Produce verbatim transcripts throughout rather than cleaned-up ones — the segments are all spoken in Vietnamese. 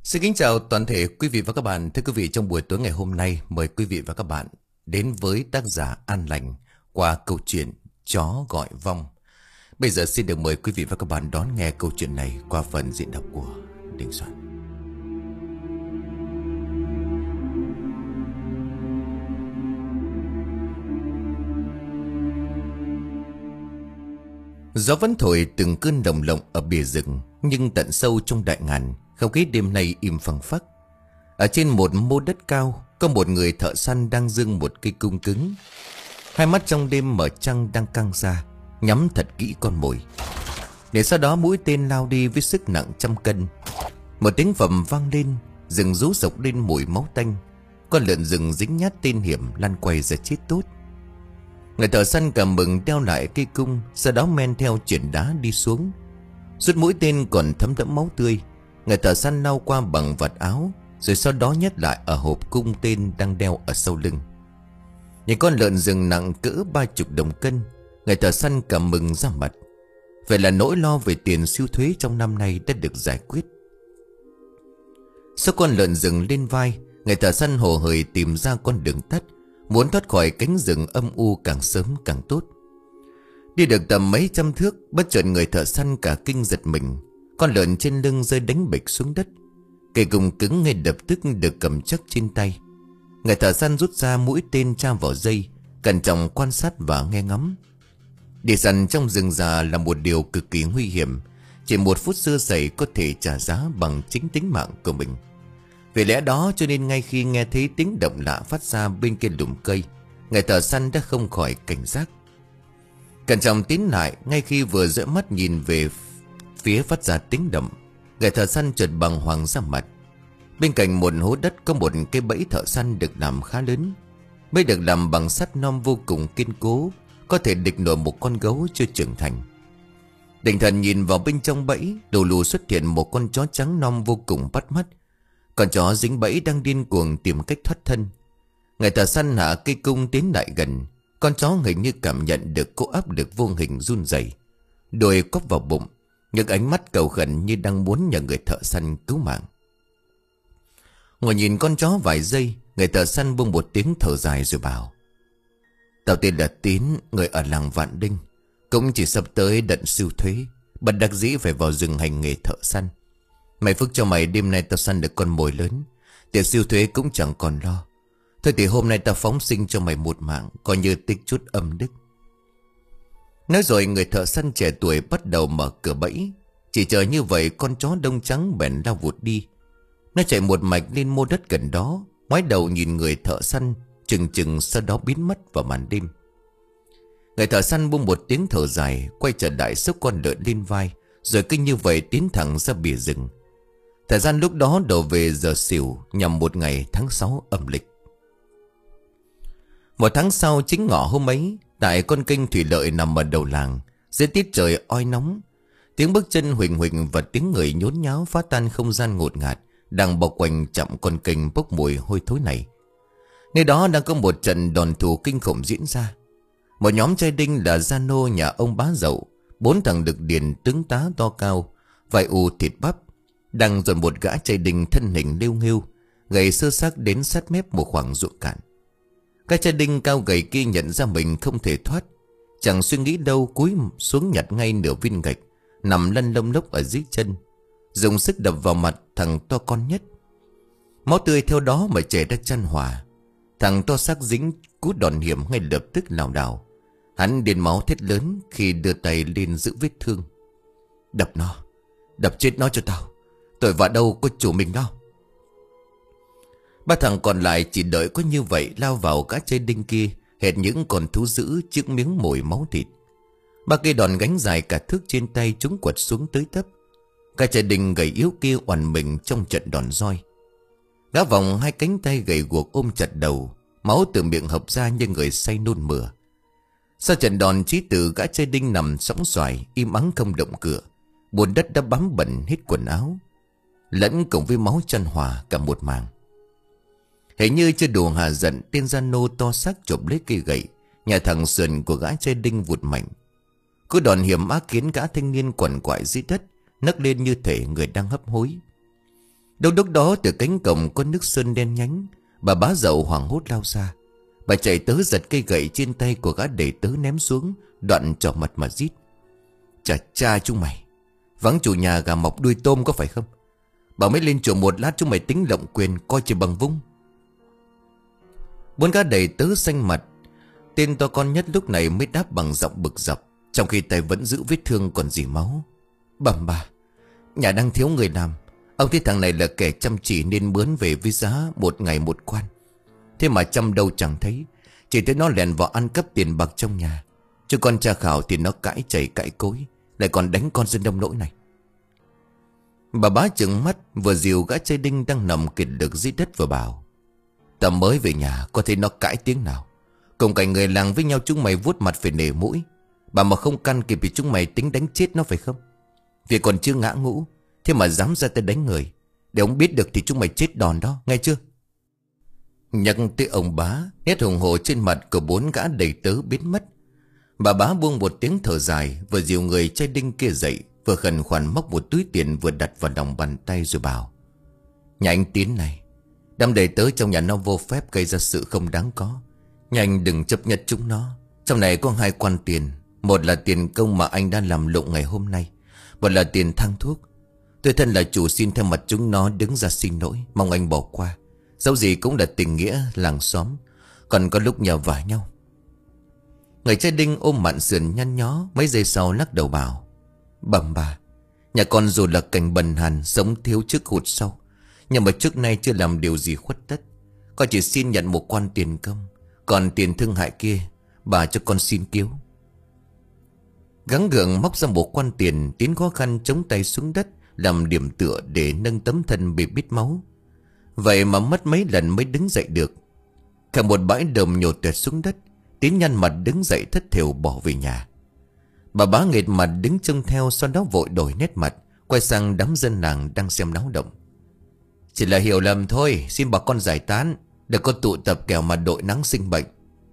Xin kính chào toàn thể quý vị và các bạn. Thưa quý vị, trong buổi tối ngày hôm nay, mời quý vị và các bạn đến với tác giả An Lành qua câu chuyện Chó Gọi Vong. Bây giờ xin được mời quý vị và các bạn đón nghe câu chuyện này qua phần diễn đọc của Đình Soạn. Gió vẫn thổi từng cơn đồng lộng ở bìa rừng, nhưng tận sâu trong đại ngàn, không khí đêm nay im phăng phắc. Ở trên một mô đất cao, có một người thợ săn đang giương một cây cung cứng. Hai mắt trong đêm mở trăng đang căng ra, nhắm thật kỹ con mồi. Để sau đó mũi tên lao đi với sức nặng trăm cân. Một tiếng vầm vang lên, rừng rú sộc lên mùi máu tanh. Con lợn rừng dính nhát tên hiểm lăn quay ra chết tốt. Người thợ săn cảm mừng đeo lại cây cung, sau đó men theo chuyển đá đi xuống. Suốt mũi tên còn thấm đẫm máu tươi. Người thợ săn lau qua bằng vạt áo, rồi sau đó nhét lại ở hộp cung tên đang đeo ở sau lưng. Nhìn con lợn rừng nặng cỡ ba chục đồng cân, người thợ săn cảm mừng ra mặt. Vậy là nỗi lo về tiền siêu thuế trong năm nay đã được giải quyết. Sau con lợn rừng lên vai, người thợ săn hồ hởi tìm ra con đường tắt, muốn thoát khỏi cánh rừng âm u càng sớm càng tốt. Đi được tầm mấy trăm thước, bất chợt người thợ săn cả kinh giật mình. Con lợn trên lưng rơi đánh bịch xuống đất. Cây cung cứng ngay lập tức được cầm chắc trên tay. Người thợ săn rút ra mũi tên tra vào dây, cẩn trọng quan sát và nghe ngắm. Đi săn trong rừng già là một điều cực kỳ nguy hiểm. Chỉ một phút sơ sẩy có thể trả giá bằng chính tính mạng của mình. Vì lẽ đó cho nên ngay khi nghe thấy tiếng động lạ phát ra bên kia lùm cây, người thợ săn đã không khỏi cảnh giác. Cẩn trọng tiến lại, ngay khi vừa dõi mắt nhìn về phía phát ra tiếng động, người thợ săn chợt bàng hoàng ra mặt. Bên cạnh một hố đất có một cái bẫy thợ săn được làm khá lớn. Bẫy được làm bằng sắt non vô cùng kiên cố, có thể địch nổi một con gấu chưa trưởng thành. Định thần nhìn vào bên trong bẫy, lù lù xuất hiện một con chó trắng non vô cùng bắt mắt. Con chó dính bẫy đang điên cuồng tìm cách thoát thân. Người thợ săn hạ cây cung tiến lại gần. Con chó hình như cảm nhận được cỗ áp lực vô hình run rẩy, đuôi cóp vào bụng, những ánh mắt cầu khẩn như đang muốn nhờ người thợ săn cứu mạng. Ngồi nhìn con chó vài giây, người thợ săn buông một tiếng thở dài rồi bảo: "Tao tên là Tín, người ở làng Vạn Đinh, cũng chỉ sắp tới đận siêu thuế, bất đắc dĩ phải vào rừng hành nghề thợ săn. Mày phước cho mày, đêm nay tao săn được con mồi lớn, tiền siêu thuế cũng chẳng còn lo. Thôi thì hôm nay tao phóng sinh cho mày một mạng, coi như tích chút âm đức." Nói rồi người thợ săn trẻ tuổi bắt đầu mở cửa bẫy. Chỉ chờ như vậy, con chó đông trắng bèn lao vụt đi. Nó chạy một mạch lên mô đất gần đó, ngoái đầu nhìn người thợ săn chừng chừng, sau đó biến mất vào màn đêm. Người thợ săn buông một tiếng thở dài, quay trở lại xốc con lợn lên vai, rồi cứ như vậy tiến thẳng ra bìa rừng. Thời gian lúc đó đổ về giờ Sửu, nhằm một ngày tháng sáu âm lịch. Một tháng sau, chính ngọ hôm ấy, tại con kênh thủy lợi nằm ở đầu làng, dưới tiết trời oi nóng, tiếng bước chân huỳnh huỳnh và tiếng người nhốn nháo phá tan không gian ngột ngạt đang bao quanh chậm con kênh bốc mùi hôi thối này. Nơi đó đang có một trận đòn thù kinh khủng diễn ra. Một nhóm trai đinh là gia nô nhà ông bá Dậu, bốn thằng đực điền tướng tá to cao, vài u thịt bắp, đang dồn một gã trai đinh thân hình liêu nghêu, gầy sơ xác đến sát mép một khoảng ruộng cạn. Cái trai đinh cao gầy kia nhận ra mình không thể thoát, chẳng suy nghĩ đâu cúi xuống nhặt ngay nửa viên gạch nằm lăn lông lốc ở dưới chân, dùng sức đập vào mặt thằng to con nhất. Máu tươi theo đó mà chảy ra chan hòa. Thằng to xác dính cú đòn hiểm ngay lập tức lảo đảo. Hắn điên máu thét lớn khi đưa tay lên giữ vết thương: "Đập nó, đập chết nó cho tao, tội vạ đâu có chủ mình đâu." Ba thằng còn lại chỉ đợi có như vậy lao vào gã trai đinh kia, hệt những con thú dữ trước miếng mồi máu thịt. Ba cây đòn gánh dài cả thước trên tay chúng quật xuống tới tấp. Gã trai đinh gầy yếu kia oằn mình trong trận đòn roi. Gã vòng hai cánh tay gầy guộc ôm chặt đầu, máu từ miệng hộc ra như người say nôn mửa. Sau trận đòn chí tử, gã trai đinh nằm sõng xoài im ắng không động cựa. Bùn đất đã bám bẩn hết quần áo, lẫn cùng với máu chan hòa cả một màng. Hình như chưa đủ hà giận, tên gia nô to xác chộp lấy cây gậy, nhà thằng sườn của gã trai đinh vụt mạnh. Cứ đòn hiểm ác khiến gã thanh niên quằn quại dưới đất, nấc lên như thể người đang hấp hối. Đâu lúc đó từ cánh cổng có nước sơn đen nhánh. Bà bá dậu hoảng hốt lao ra. Bà chạy tới giật cây gậy trên tay của gã đầy tớ ném xuống, đoạn trỏ mặt mà rít: Chà cha chúng mày, vắng chủ nhà gà mọc đuôi tôm có phải không? Bà mới lên chùa một lát chúng mày tính lộng quyền, coi chỉ bằng vung. Bốn gã đầy tớ xanh mặt. Tên to con nhất lúc này mới đáp bằng giọng bực dọc, trong khi tay vẫn giữ vết thương còn dì máu: Bẩm bà, nhà đang thiếu người làm. Ông thấy thằng này là kẻ chăm chỉ nên mướn về với giá một ngày một quan. Thế mà chăm đâu chẳng thấy, chỉ thấy nó lèn vào ăn cắp tiền bạc trong nhà. Chứ con tra khảo thì nó cãi chảy cãi cối, lại còn đánh con dân đông nỗi này. Bà bá trừng mắt vừa dìu gã trai đinh đang nằm kiệt lực dưới đất vừa bảo: Ta mới về nhà có thấy nó cãi tiếng nào. Cùng cảnh người làng với nhau chúng mày vuốt mặt phải nể mũi. Bà mà không can kịp thì chúng mày tính đánh chết nó phải không? Vì còn chưa ngã ngũ, thế mà dám ra tay đánh người. Để ông biết được thì chúng mày chết đòn đó, nghe chưa? Nhắc tới ông bá, nét hùng hổ trên mặt của bốn gã đầy tớ biến mất. Bà bá buông một tiếng thở dài, vừa dìu người trai đinh kia dậy, vừa khẩn khoản móc một túi tiền vừa đặt vào lòng bàn tay rồi bảo: Nhà anh Tín này, đám đầy tớ trong nhà nó vô phép gây ra sự không đáng có. Nhà anh đừng chấp nhận chúng nó. Trong này có hai quan tiền. Một là tiền công mà anh đã làm lụng ngày hôm nay, một là tiền thang thuốc. Tôi thân là chủ xin theo mặt chúng nó đứng ra xin lỗi, mong anh bỏ qua. Dẫu gì cũng là tình nghĩa làng xóm, còn có lúc nhờ vả nhau. Người trai đinh ôm mạn sườn nhăn nhó, mấy giây sau lắc đầu bảo: Bẩm bà, nhà con dù là cảnh bần hàn, sống thiếu trước hụt sau, nhưng mà trước nay chưa làm điều gì khuất tất. Con chỉ xin nhận một quan tiền công, còn tiền thương hại kia bà cho con xin cứu. Gắng gượng móc ra một quan tiền, Tiến khó khăn chống tay xuống đất làm điểm tựa để nâng tấm thân bị bít máu. Vậy mà mất mấy lần mới đứng dậy được. Cả một bãi đờm nhột tuyệt xuống đất, Tiến nhăn mặt đứng dậy thất thểu bỏ về nhà. Bà bá nghệt mặt đứng trông theo, sau đó vội đổi nét mặt, quay sang đám dân làng đang xem náo động: Chỉ là hiểu lầm thôi, xin bà con giải tán, đừng có tụ tập kẻo mà đội nắng sinh bệnh.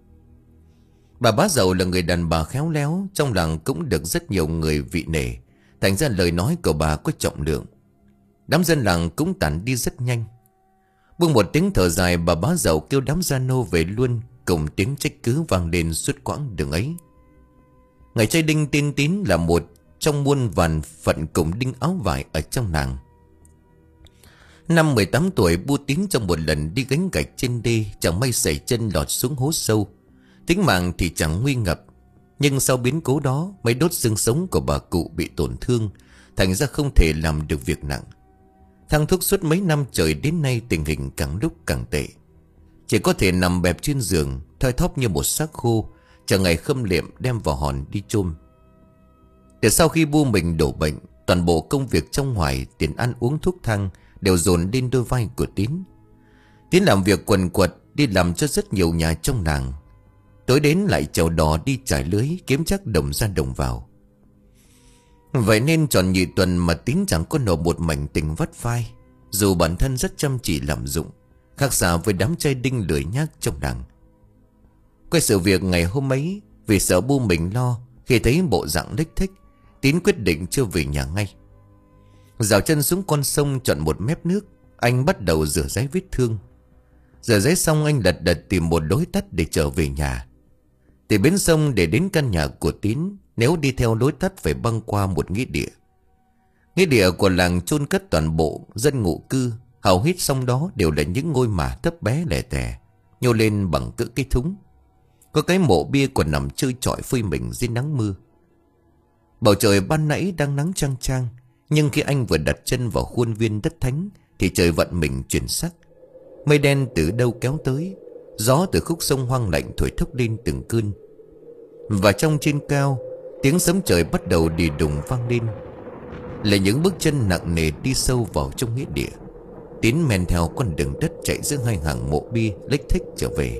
Bà bá giàu là người đàn bà khéo léo, trong làng cũng được rất nhiều người vị nể, thành ra lời nói của bà có trọng lượng. Đám dân làng cũng tản đi rất nhanh. Buông một tiếng thở dài, bà bá giàu kêu đám gia nô về luôn, cùng tiếng trách cứ vang lên suốt quãng đường ấy. Người trai đinh tên Tín là một trong muôn vàn phận cùng đinh áo vải ở trong làng. Năm mười tám tuổi, Bu Tín trong một lần đi gánh gạch trên đê, chẳng may sẩy chân lọt xuống hố sâu. Tính mạng thì chẳng nguy ngập, nhưng sau biến cố đó, mấy đốt xương sống của bà cụ bị tổn thương, thành ra không thể làm được việc nặng. Thang thuốc suốt mấy năm trời đến nay, tình hình càng lúc càng tệ. Chỉ có thể nằm bẹp trên giường, thoi thóp như một xác khô, chờ ngày khâm liệm đem vào hòn đi chôn. Từ sau khi Bu mình đổ bệnh, toàn bộ công việc trong ngoài, tiền ăn uống thuốc thang đều dồn lên đôi vai của Tín. Tín làm việc quần quật, đi làm cho rất nhiều nhà trong làng. Tối đến lại chèo đò đi trải lưới, kiếm chắc đồng ra đồng vào. Vậy nên tròn nhị tuần mà Tín chẳng có nổi một mảnh tình vắt vai, dù bản thân rất chăm chỉ làm dụng, khác xa với đám trai đinh lười nhác trong làng. Quay sự việc ngày hôm ấy, vì sợ Bu mình lo, khi thấy bộ dạng lếch thếch, Tín quyết định chưa về nhà ngay. Dạo chân xuống con sông chọn một mép nước, anh bắt đầu rửa ráy vết thương. Rửa ráy xong, anh lật đật tìm một lối tắt để trở về nhà. Từ bến sông để đến căn nhà của Tín, nếu đi theo lối tắt phải băng qua một nghĩa địa. Nghĩa địa của làng chôn cất toàn bộ dân ngụ cư, hầu hết sông đó đều là những ngôi mả thấp bé lẻ tẻ, nhô lên bằng cỡ cái thúng. Có cái mộ bia còn nằm chơi chọi phơi mình dưới nắng mưa. Bầu trời ban nãy đang nắng chang chang, nhưng khi anh vừa đặt chân vào khuôn viên đất thánh thì trời vận mình chuyển sắc. Mây đen từ đâu kéo tới, gió từ khúc sông hoang lạnh thổi thốc lên từng cơn. Và trong trên cao, tiếng sấm trời bắt đầu đi đùng vang lên. Là những bước chân nặng nề đi sâu vào trong nghĩa địa. Tín men theo con đường đất chạy giữa hai hàng mộ bia lếch thếch trở về.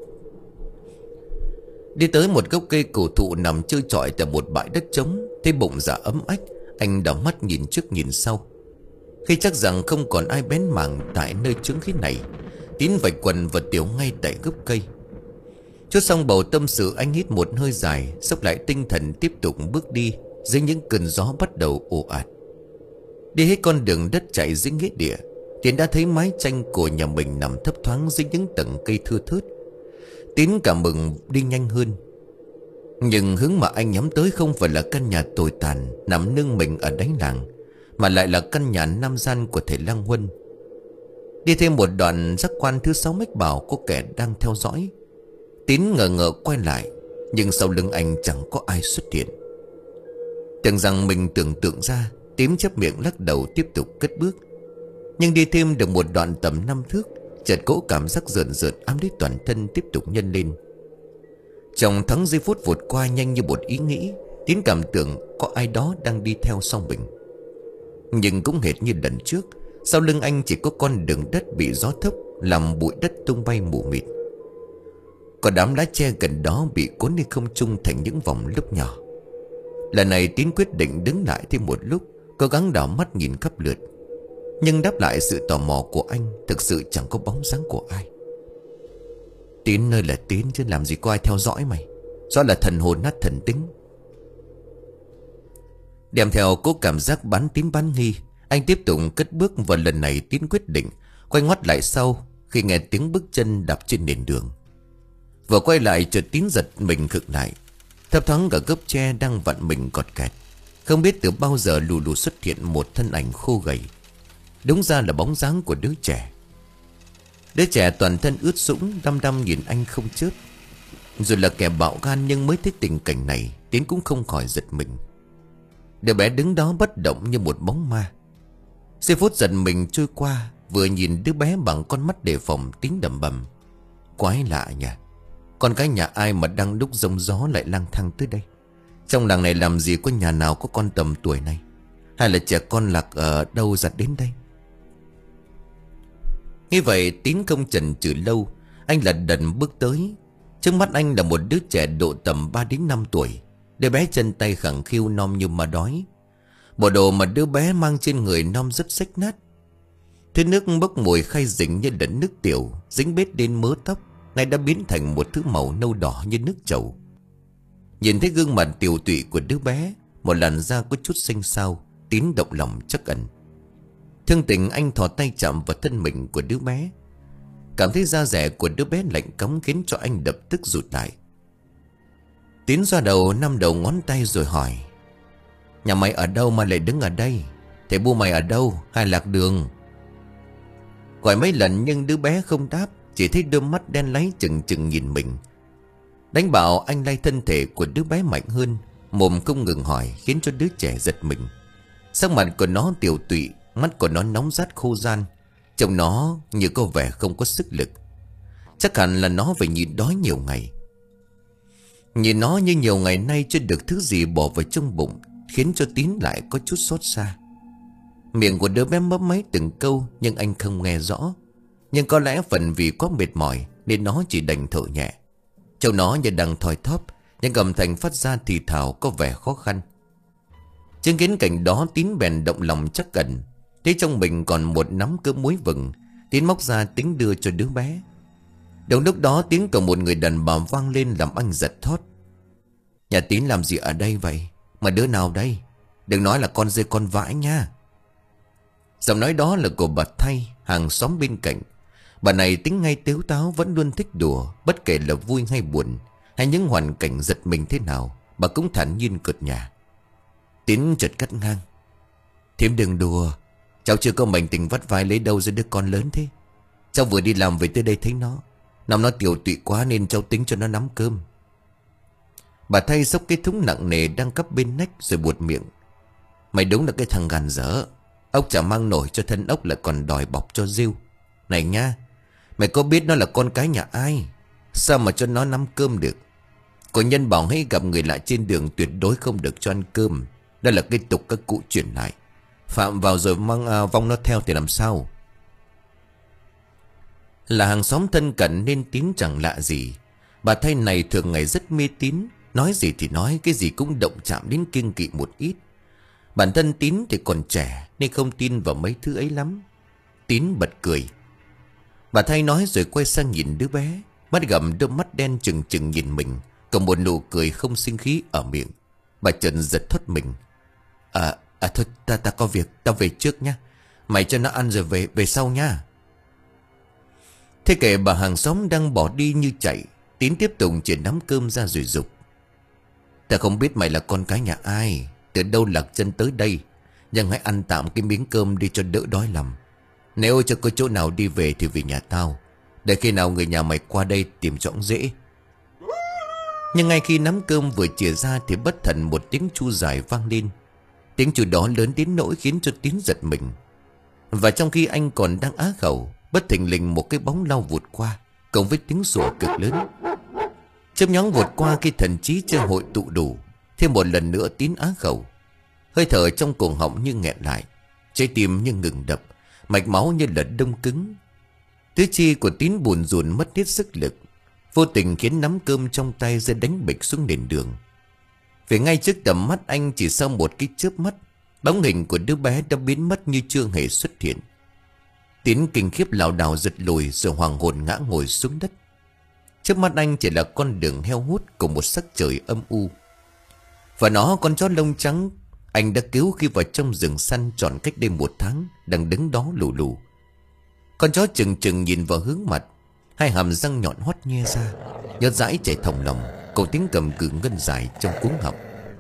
Đi tới một gốc cây cổ thụ nằm trơ trọi tại một bãi đất trống, thấy bụng dạ ấm ách, anh đảo mắt nhìn trước nhìn sau. Khi chắc rằng không còn ai bén mảng tại nơi chướng khí này, Tín vạch quần và tiểu ngay tại gốc cây. Chốt xong bầu tâm sự, anh hít một hơi dài, xốc lại tinh thần tiếp tục bước đi dưới những cơn gió bắt đầu ồ ạt. Đi hết con đường đất chạy dưới nghĩa địa, Tiến đã thấy mái tranh của nhà mình nằm thấp thoáng dưới những tầng cây thưa thớt. Tiến cảm mừng đi nhanh hơn. Nhưng hướng mà anh nhắm tới không phải là căn nhà tồi tàn nằm nương mình ở đáy làng, mà lại là căn nhà nam gian của thầy Lang Huân. Đi thêm một đoạn, giác quan thứ sáu mách bảo có kẻ đang theo dõi. Tín ngờ ngợ quay lại, nhưng sau lưng anh chẳng có ai xuất hiện. Tưởng rằng mình tưởng tượng ra, Tín chép miệng lắc đầu tiếp tục cất bước. Nhưng đi thêm được một đoạn tầm năm thước, chợt cỗ cảm giác rợn rợn ám lấy toàn thân tiếp tục nhân lên. Trong thoáng giây phút vụt qua nhanh như một ý nghĩ, Tín cảm tưởng có ai đó đang đi theo sau mình. Nhưng cũng hệt như lần trước, sau lưng anh chỉ có con đường đất bị gió thốc làm bụi đất tung bay mù mịt. Có đám lá tre gần đó bị cuốn đi không trung thành những vòng lúc nhỏ. Lần này Tín quyết định đứng lại thêm một lúc, cố gắng đảo mắt nhìn khắp lượt. Nhưng đáp lại sự tò mò của anh, thực sự chẳng có bóng dáng của ai. Tín nơi là Tín chứ làm gì có ai theo dõi mày. Do là thần hồn nát thần tính. Đem theo cố cảm giác bán tín bán nghi, anh tiếp tục cất bước, và lần này Tín quyết định quay ngoắt lại sau khi nghe tiếng bước chân đạp trên nền đường. Vừa quay lại, chợt Tín giật mình khựng lại. Thấp thoáng cả gốc tre đang vặn mình cọt kẹt. Không biết từ bao giờ lù lù xuất hiện một thân ảnh khô gầy. Đúng ra là bóng dáng của đứa trẻ. Đứa trẻ toàn thân ướt sũng, đăm đăm nhìn anh không chớp. Dù là kẻ bạo gan nhưng mới thấy tình cảnh này, Tín cũng không khỏi giật mình. Đứa bé đứng đó bất động như một bóng ma. Giây phút giận mình trôi qua, vừa nhìn đứa bé bằng con mắt đề phòng, Tín đầm bầm: quái lạ nhỉ, con cái nhà ai mà đang lúc giông gió lại lang thang tới đây? Trong làng này làm gì có nhà nào có con tầm tuổi này? Hay là trẻ con lạc ở đâu giặt đến đây? Như vậy Tín không chần chừ lâu, anh lật đật bước tới. Trước mắt anh là một đứa trẻ độ tầm ba đến năm tuổi. Đứa bé chân tay khẳng khiu, nom như ma đói. Bộ đồ mà đứa bé mang trên người nom rất rách nát. Thứ nước bốc mùi khai dính như lẫn nước tiểu, dính bết đến mớ tóc, nay đã biến thành một thứ màu nâu đỏ như nước trầu. Nhìn thấy gương mặt tiều tụy của đứa bé, một làn da có chút xanh xao, Tín động lòng trắc ẩn. Thương tình anh thò tay chạm vào thân mình của đứa bé. Cảm thấy da dẻ của đứa bé lạnh cóng khiến cho anh lập tức rụt lại. Tín xoa đầu năm đầu ngón tay rồi hỏi: nhà mày ở đâu mà lại đứng ở đây? Thầy bu mày ở đâu? Hay lạc đường? Gọi mấy lần nhưng đứa bé không đáp, chỉ thấy đôi mắt đen láy chừng chừng nhìn mình. Đánh bảo anh lay thân thể của đứa bé mạnh hơn, mồm không ngừng hỏi khiến cho đứa trẻ giật mình. Sắc mặt của nó tiều tụy, mắt của nó nóng rát khô ran, trông nó như có vẻ không có sức lực. Chắc hẳn là nó phải nhịn đói nhiều ngày. Nhìn nó như nhiều ngày nay chưa được thứ gì bỏ vào trong bụng, khiến cho Tín lại có chút xót xa. Miệng của đứa bé mấp máy từng câu nhưng anh không nghe rõ. Nhưng có lẽ phần vì quá mệt mỏi nên nó chỉ đành thở nhẹ. Trông nó như đang thoi thóp, nhưng âm thanh phát ra thì thào có vẻ khó khăn. Chứng kiến cảnh đó, Tín bèn động lòng chắc cẩn. Thế trong mình còn một nắm cơm muối vừng, Tín móc ra tính đưa cho đứa bé. Đồng lúc đó tiếng của một người đàn bà vang lên làm anh giật thót. Nhà Tín làm gì ở đây vậy? Mà đứa nào đây? Đừng nói là con dê con vãi nha. Giọng nói đó là của bà Thay, hàng xóm bên cạnh. Bà này tính ngay tếu táo, vẫn luôn thích đùa. Bất kể là vui hay buồn, hay những hoàn cảnh giật mình thế nào, bà cũng thản nhiên cợt nhả. Tín chợt cắt ngang: thím đừng đùa, cháu chưa có mảnh tình vắt vai lấy đâu ra đứa con lớn thế. Cháu vừa đi làm về tới đây thấy nó nằm nó tiều tụy quá nên cháu tính cho nó nắm cơm. Bà Thay xốc cái thúng nặng nề đang cắp bên nách rồi buột miệng: mày đúng là cái thằng gàn dở. Ốc chả mang nổi cho thân ốc lại còn đòi bọc cho rêu. Này nha, mày có biết nó là con cái nhà ai? Sao mà cho nó nắm cơm được? Có nhân bảo hay gặp người lạ trên đường tuyệt đối không được cho ăn cơm. Đó là cái tục các cụ truyền lại. Phạm vào rồi mang à, vong nó theo thì làm sao? Là hàng xóm thân cận nên Tín chẳng lạ gì. Bà Thay này thường ngày rất mê tín, nói gì thì nói, cái gì cũng động chạm đến kiêng kỵ một ít. Bản thân Tín thì còn trẻ nên không tin vào mấy thứ ấy lắm. Tín bật cười. Bà Thay nói rồi quay sang nhìn đứa bé, mắt gầm đôi mắt đen trừng trừng nhìn mình, còn một nụ cười không sinh khí ở miệng. Bà chợt giật thoát mình. À, à thôi ta ta có việc, ta về trước nhá. Mày cho nó ăn rồi về về sau nha. Thế kể bà hàng xóm đang bỏ đi như chạy, Tín tiếp tục chỉ nắm cơm ra rồi dục. Ta không biết mày là con cái nhà ai, từ đâu lạc chân tới đây, nhưng hãy ăn tạm cái miếng cơm đi cho đỡ đói lòng. Nếu cho có chỗ nào đi về thì về nhà tao, để khi nào người nhà mày qua đây tìm chỗ dễ. Nhưng ngay khi nắm cơm vừa chìa ra thì bất thần một tiếng chu dài vang lên. Tiếng chu đó lớn đến nỗi khiến cho Tín giật mình. Và trong khi anh còn đang á khẩu, bất thình lình một cái bóng lao vụt qua, cộng với tiếng sủa cực lớn. Chớp nhoáng vụt qua khi thần trí chưa hội tụ đủ, thêm một lần nữa Tín á khẩu. Hơi thở trong cổ họng như nghẹn lại, trái tim như ngừng đập, mạch máu như là đông cứng. Tứ chi của Tín bùn rùn mất hết sức lực, vô tình khiến nắm cơm trong tay rơi đánh bịch xuống nền đường. Vì ngay trước tầm mắt anh, chỉ sau một cái chớp mắt, bóng hình của đứa bé đã biến mất như chưa hề xuất hiện. Tín kinh khiếp lảo đảo giật lùi rồi hoàng hồn ngã ngồi xuống đất. Trước mắt anh chỉ là con đường heo hút cùng một sắc trời âm u. Và nó, con chó lông trắng anh đã cứu khi vào trong rừng săn trọn cách đây một tháng, đang đứng đó lù lù. Con chó chừng chừng nhìn vào hướng mặt, hai hàm răng nhọn hoắt nhe ra, nhớt dãi chảy thòng lòng, cậu tiếng cầm cự ngân dài trong cuống họng.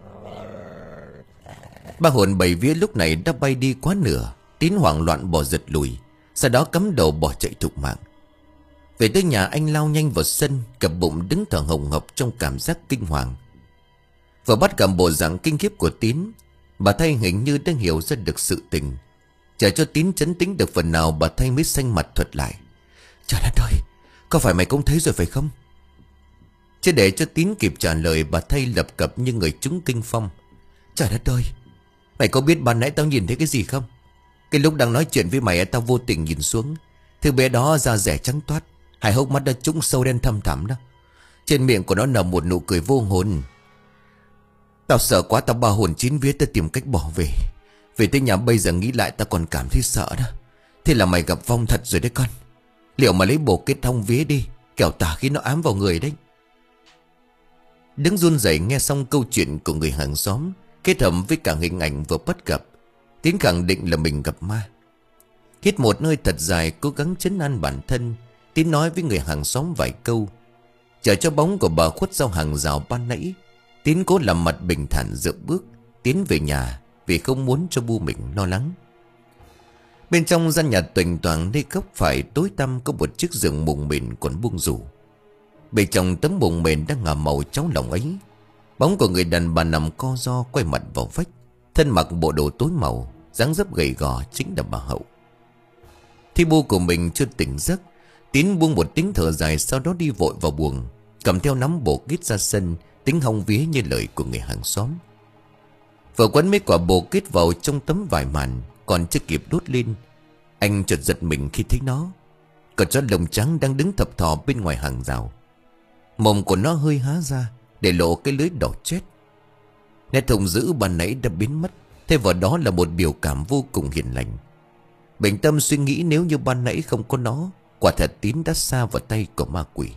Ba hồn bảy vía lúc này đã bay đi quá nửa. Tín hoảng loạn bò giật lùi, sau đó cắm đầu bỏ chạy thục mạng. Về tới nhà, anh lao nhanh vào sân, cặp bụng đứng thở hồng hộc trong cảm giác kinh hoàng. Và bắt gặp bộ dạng kinh khiếp của Tín, bà Thay hình như đang hiểu ra được sự tình. Chờ cho Tín chấn tĩnh được phần nào, bà Thay mới xanh mặt thuật lại. Trời đất ơi, có phải mày cũng thấy rồi phải không? Chứ để cho Tín kịp trả lời, bà Thay lập cập như người trúng kinh phong. Trời đất ơi, mày có biết ban nãy tao nhìn thấy cái gì không? Cái lúc đang nói chuyện với mày, tao vô tình nhìn xuống, thứ bé đó da rẻ trắng toát, hai hốc mắt đã trũng sâu đen thâm thẳm đó. Trên miệng của nó nằm một nụ cười vô hồn. Tao sợ quá, tao ba hồn chín vía, tao tìm cách bỏ về. Về tới nhà bây giờ nghĩ lại tao còn cảm thấy sợ đó. Thế là mày gặp vong thật rồi đấy con. Liệu mà lấy bồ kết hong vía đi, kẻo tà khi nó ám vào người đấy. Đứng run rẩy nghe xong câu chuyện của người hàng xóm, kết hợp với cả hình ảnh vừa bắt gặp, Tín khẳng định là mình gặp ma. Hít một hơi thật dài, cố gắng trấn an bản thân, Tín nói với người hàng xóm vài câu. Chờ cho bóng của bà khuất sau hàng rào ban nãy, Tín cố làm mặt bình thản dựa bước tiến về nhà, vì không muốn cho bu mình lo lắng. Bên trong gian nhà tuềnh toàng, nơi góc phải tối tăm có một chiếc giường mùng mền còn buông rủ. Bên trong tấm mùng mền đang ngả màu cháu lòng ấy, bóng của người đàn bà nằm co ro quay mặt vào vách, thân mặc bộ đồ tối màu, dáng dấp gầy gò chính là bà Hậu. Thi bu của mình chưa tỉnh giấc, Tín buông một tiếng thở dài, sau đó đi vội vào buồng, cầm theo nắm bồ kết ra sân, tính hong vía như lời của người hàng xóm. Vừa quấn mấy quả bồ kết vào trong tấm vải màn, còn chưa kịp đốt lên, anh chợt giật mình khi thấy nó. Con chó lông trắng đang đứng thập thò bên ngoài hàng rào, mồm của nó hơi há ra để lộ cái lưỡi đỏ chét. Nét hung dữ ban nãy đã biến mất, thay vào đó là một biểu cảm vô cùng hiền lành. Bình tâm suy nghĩ, nếu như ban nãy không có nó, quả thật Tín đã xa vào tay của ma quỷ.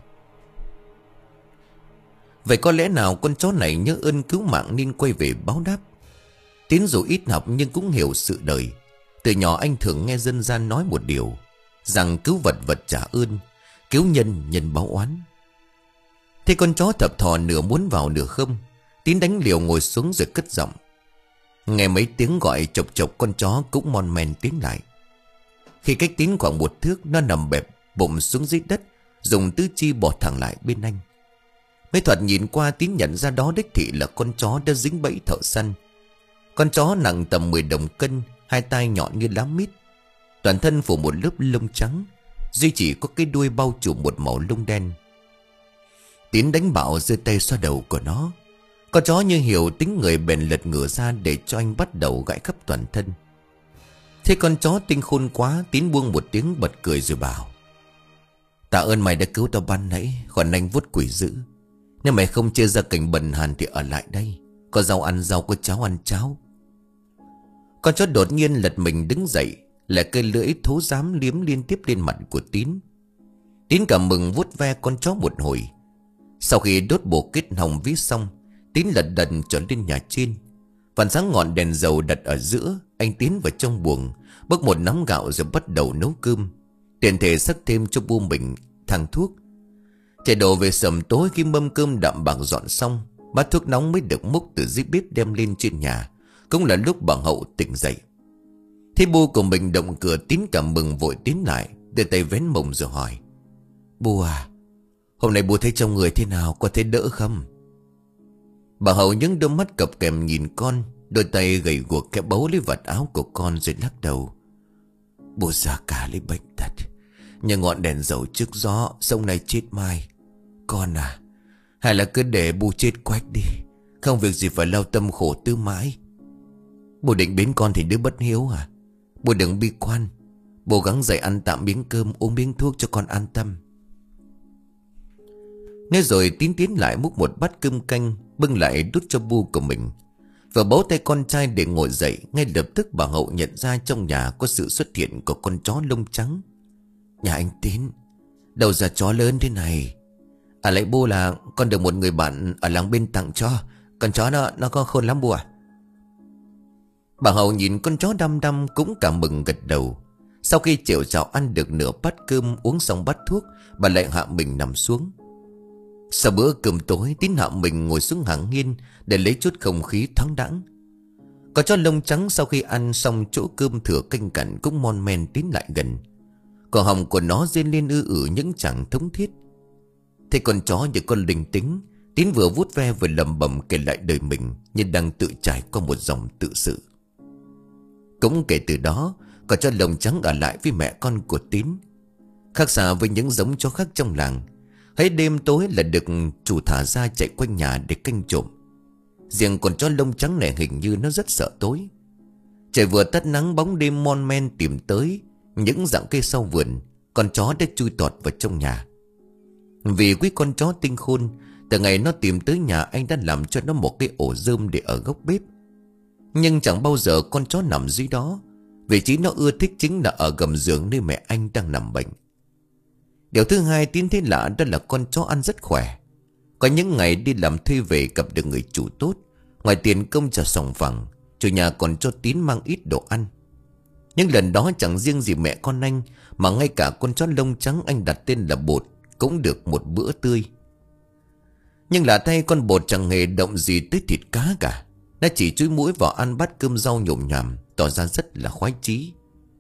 Vậy có lẽ nào con chó này nhớ ơn cứu mạng nên quay về báo đáp. Tín dù ít học nhưng cũng hiểu sự đời. Từ nhỏ anh thường nghe dân gian nói một điều, rằng cứu vật vật trả ơn, cứu nhân nhân báo oán. Thế con chó thập thò nửa muốn vào nửa không, Tín đánh liều ngồi xuống rồi cất giọng. Nghe mấy tiếng gọi chộc chộc, con chó cũng mon men tiến lại. Khi cách Tín khoảng một thước, nó nằm bẹp bụng xuống dưới đất, dùng tứ chi bò thẳng lại bên anh. Mấy thoạt nhìn qua, Tín nhận ra đó đích thị là con chó đã dính bẫy thợ săn. Con chó nặng tầm mười đồng cân, hai tai nhọn như lá mít, toàn thân phủ một lớp lông trắng, duy chỉ có cái đuôi bao trùm một màu lông đen. Tín đánh bạo giơ tay xoa đầu của nó. Con chó như hiểu tính người bèn lật ngửa ra để cho anh bắt đầu gãi khắp toàn thân. Thế con chó tinh khôn quá, Tín buông một tiếng bật cười rồi bảo: Tạ ơn mày đã cứu tao ban nãy, còn anh vuốt quỷ dữ. Nếu mày không chia ra cảnh bần hàn thì ở lại đây, có rau ăn rau, có cháo ăn cháo. Con chó đột nhiên lật mình đứng dậy, lại cây lưỡi thố dám liếm liên tiếp lên mặt của Tín. Tín cảm mừng vuốt ve con chó một hồi. Sau khi đốt bộ kết hồng vía xong, Tín lật đần trở lên nhà trên. Phản sáng ngọn đèn dầu đặt ở giữa, anh tiến vào trong buồng, bốc một nắm gạo rồi bắt đầu nấu cơm, tiện thể sắc thêm cho bu mình thang thuốc. Trời đổ về sầm tối khi mâm cơm đạm bạc dọn xong, bát thuốc nóng mới được múc từ dưới bếp đem lên trên nhà. Cũng là lúc bà Hậu tỉnh dậy. Thấy bu của mình động cửa, Tín cảm mừng vội tiến lại, đưa tay vén mông rồi hỏi: Bu à, hôm nay bu thấy trong người thế nào, có thấy đỡ không? Bà Hậu những đôi mắt cập kèm nhìn con, đôi tay gầy guộc kéo bấu lấy vạt áo của con rồi lắc đầu: Bu già cả lấy bệnh tật, như ngọn đèn dầu trước gió, sông này chết mai. Con à, hay là cứ để bu chết quách đi, không việc gì phải lao tâm khổ tư mãi. Bu định biến con thì đứa bất hiếu à? Bu đừng bi quan, bu gắng dậy ăn tạm miếng cơm, uống miếng thuốc cho con an tâm. Nói rồi Tín tiến lại múc một bát cơm canh, bưng lại đút cho bu của mình. Vừa bấu tay con trai để ngồi dậy, ngay lập tức bà Hậu nhận ra trong nhà có sự xuất hiện của con chó lông trắng. Nhà anh Tín, đâu ra chó lớn thế này? À lại bu là con được một người bạn ở làng bên tặng cho. Con chó nó nó có khôn lắm bu à? Bà Hậu nhìn con chó đăm đăm cũng cảm mừng gật đầu. Sau khi chịu chào ăn được nửa bát cơm, uống xong bát thuốc, bà lại hạ mình nằm xuống. Sau bữa cơm tối, Tín hạ mình ngồi xuống hàng hiên để lấy chút không khí thoáng đãng. Con chó lông trắng sau khi ăn xong chỗ cơm thừa canh cặn cũng mon men tiến lại gần. Cổ họng của nó rên lên ư ử những chàng thống thiết. Thấy con chó như con linh tính, Tín vừa vuốt ve vừa lẩm bẩm kể lại đời mình như đang tự trải qua một dòng tự sự. Cũng kể từ đó, con chó lông trắng ở lại với mẹ con của Tín. Khác xa với những giống chó khác trong làng, hễ đêm tối là được chủ thả ra chạy quanh nhà để canh trộm. Riêng con chó lông trắng này hình như nó rất sợ tối. Trời vừa tắt nắng, bóng đêm mon men tìm tới những rặng cây sau vườn, con chó đã chui tọt vào trong nhà. Vì quý con chó tinh khôn, từ ngày nó tìm tới nhà, anh đã làm cho nó một cái ổ rơm để ở góc bếp. Nhưng chẳng bao giờ con chó nằm dưới đó. Vị trí nó ưa thích chính là ở gầm giường nơi mẹ anh đang nằm bệnh. Điều thứ hai Tín thấy lạ đó là con chó ăn rất khỏe. Có những ngày đi làm thuê về gặp được người chủ tốt, ngoài tiền công trả sòng phẳng, chủ nhà còn cho Tín mang ít đồ ăn. Nhưng lần đó chẳng riêng gì mẹ con anh, mà ngay cả con chó lông trắng anh đặt tên là Bột cũng được một bữa tươi. Nhưng lạ thay, con Bột chẳng hề động gì tới thịt cá cả. Nó chỉ chúi mũi vào ăn bát cơm rau nhồm nhòm, tỏ ra rất là khoái chí.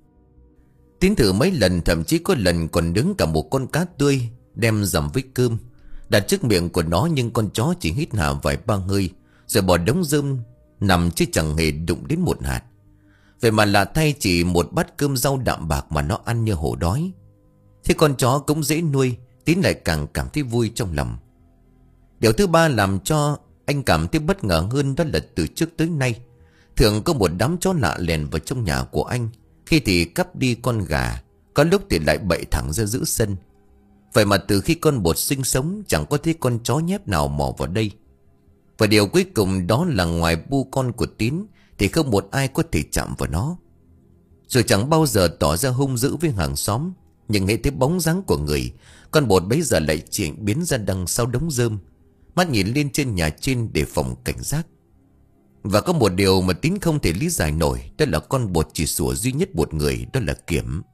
Tín thử mấy lần, thậm chí có lần còn đứng cả một con cá tươi đem dầm với cơm đặt trước miệng của nó, nhưng con chó chỉ hít hà vài ba hơi rồi bỏ đống rơm nằm chứ chẳng hề đụng đến một hạt. Vậy mà lạ thay, chỉ một bát cơm rau đạm bạc mà nó ăn như hổ đói. Thế con chó cũng dễ nuôi, Tín lại càng cảm thấy vui trong lòng. Điều thứ ba làm cho anh cảm thấy bất ngờ hơn đó là từ trước tới nay thường có một đám chó lạ lèn vào trong nhà của anh. Khi thì cắp đi con gà, có lúc thì lại bậy thẳng ra giữa sân. Vậy mà từ khi con Bột sinh sống, chẳng có thấy con chó nhép nào mò vào đây. Và điều cuối cùng đó là ngoài bu con của Tín thì không một ai có thể chạm vào nó. Rồi chẳng bao giờ tỏ ra hung dữ với hàng xóm, nhưng hễ thấy bóng dáng của người, con Bột bấy giờ lại chuyển biến ra đằng sau đống rơm, mắt nhìn lên trên nhà trên để phòng cảnh giác. Và có một điều mà Tín không thể lý giải nổi, đó là con Bột chỉ sủa duy nhất một người, đó là Kiểm.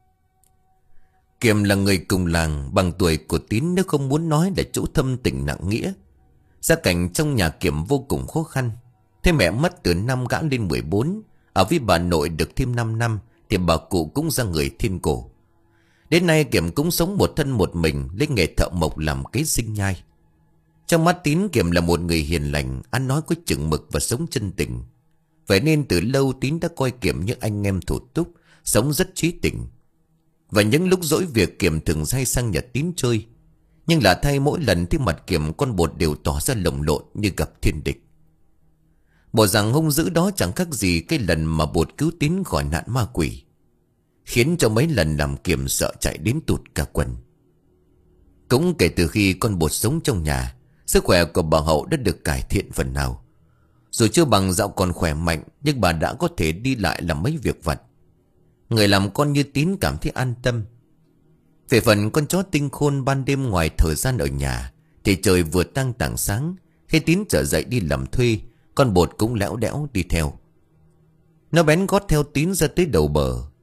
Kiểm là người cùng làng, bằng tuổi của Tín, nếu không muốn nói là chỗ thâm tình nặng nghĩa. Gia cảnh trong nhà Kiểm vô cùng khó khăn. Thế mẹ mất từ năm gã lên mười bốn, ở với bà nội được thêm năm năm thì bà cụ cũng ra người thiên cổ. Đến nay Kiểm cũng sống một thân một mình, lấy nghề thợ mộc làm kế sinh nhai. Trong mắt Tín, Kiểm là một người hiền lành, ăn nói có chừng mực và sống chân tình. Vậy nên từ lâu Tín đã coi Kiểm như anh em thủ túc, sống rất trí tình. Và những lúc dỗi việc, Kiểm thường hay sang nhà Tín chơi. Nhưng lạ thay, mỗi lần thấy mặt Kiểm, con Bột đều tỏ ra lồng lộn như gặp thiên địch. Bộ dạng hung dữ đó chẳng khác gì cái lần mà Bột cứu Tín khỏi nạn ma quỷ, khiến cho mấy lần làm Kiểm sợ chạy đến tụt cả quần. Cũng kể từ khi con Bột sống trong nhà, sức khỏe của bà Hậu đã được cải thiện phần nào. Dù chưa bằng dạo còn khỏe mạnh, nhưng bà đã có thể đi lại làm mấy việc vặt. Người làm con như Tín cảm thấy an tâm. Về phần con chó tinh khôn, ban đêm ngoài thời gian ở nhà thì trời vừa tang tảng sáng, khi Tín trở dậy đi làm thuê, con Bột cũng lẽo đẽo đi theo. Nó bén gót theo Tín ra tới đầu bờ,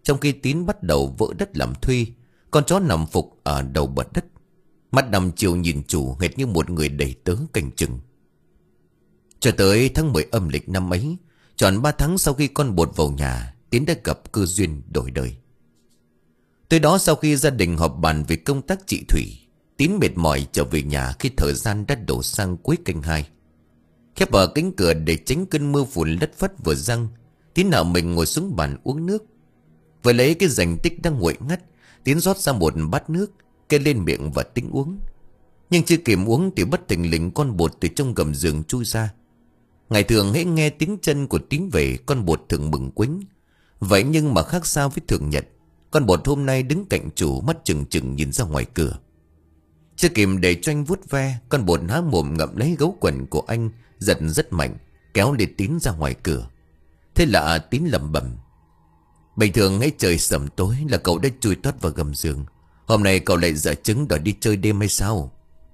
Trong khi Tín bắt đầu vỡ đất làm thuê, con chó nằm phục ở đầu bờ đất, mắt nằm chiều nhìn chủ hệt như một người đầy tớ canh chừng. Cho tới tháng mười âm lịch năm ấy, tròn ba tháng sau khi con bột vào nhà, Tín đã gặp cơ duyên đổi đời. Tới đó sau khi gia đình họp bàn về công tác trị thủy, Tín mệt mỏi trở về nhà khi thời gian đã đổ sang cuối canh hai. Khép vào cánh cửa để tránh cơn mưa phùn lất phất vừa răng, Tín nở mình ngồi xuống bàn uống nước. Vừa lấy cái rành tích đang nguội ngắt, Tín rót ra một bát nước, kê lên miệng và tính uống. Nhưng chưa kịp uống thì bất thình lình con bột từ trong gầm giường chui ra. Ngày thường hễ nghe tiếng chân của Tín về, con bột thường mừng quính. Vậy nhưng mà khác sao với thường nhật, con bột hôm nay đứng cạnh chủ, mắt chừng chừng nhìn ra ngoài cửa. Chưa kịp để cho anh vuốt ve, con bột há mồm ngậm lấy gấu quần của anh, giật rất mạnh, kéo lên Tín ra ngoài cửa. Thế là Tín lẩm bẩm: bình thường hễ trời sẩm tối là cậu đã chui toát vào gầm giường, hôm nay cậu lại dở trứng đòi đi chơi đêm hay sao?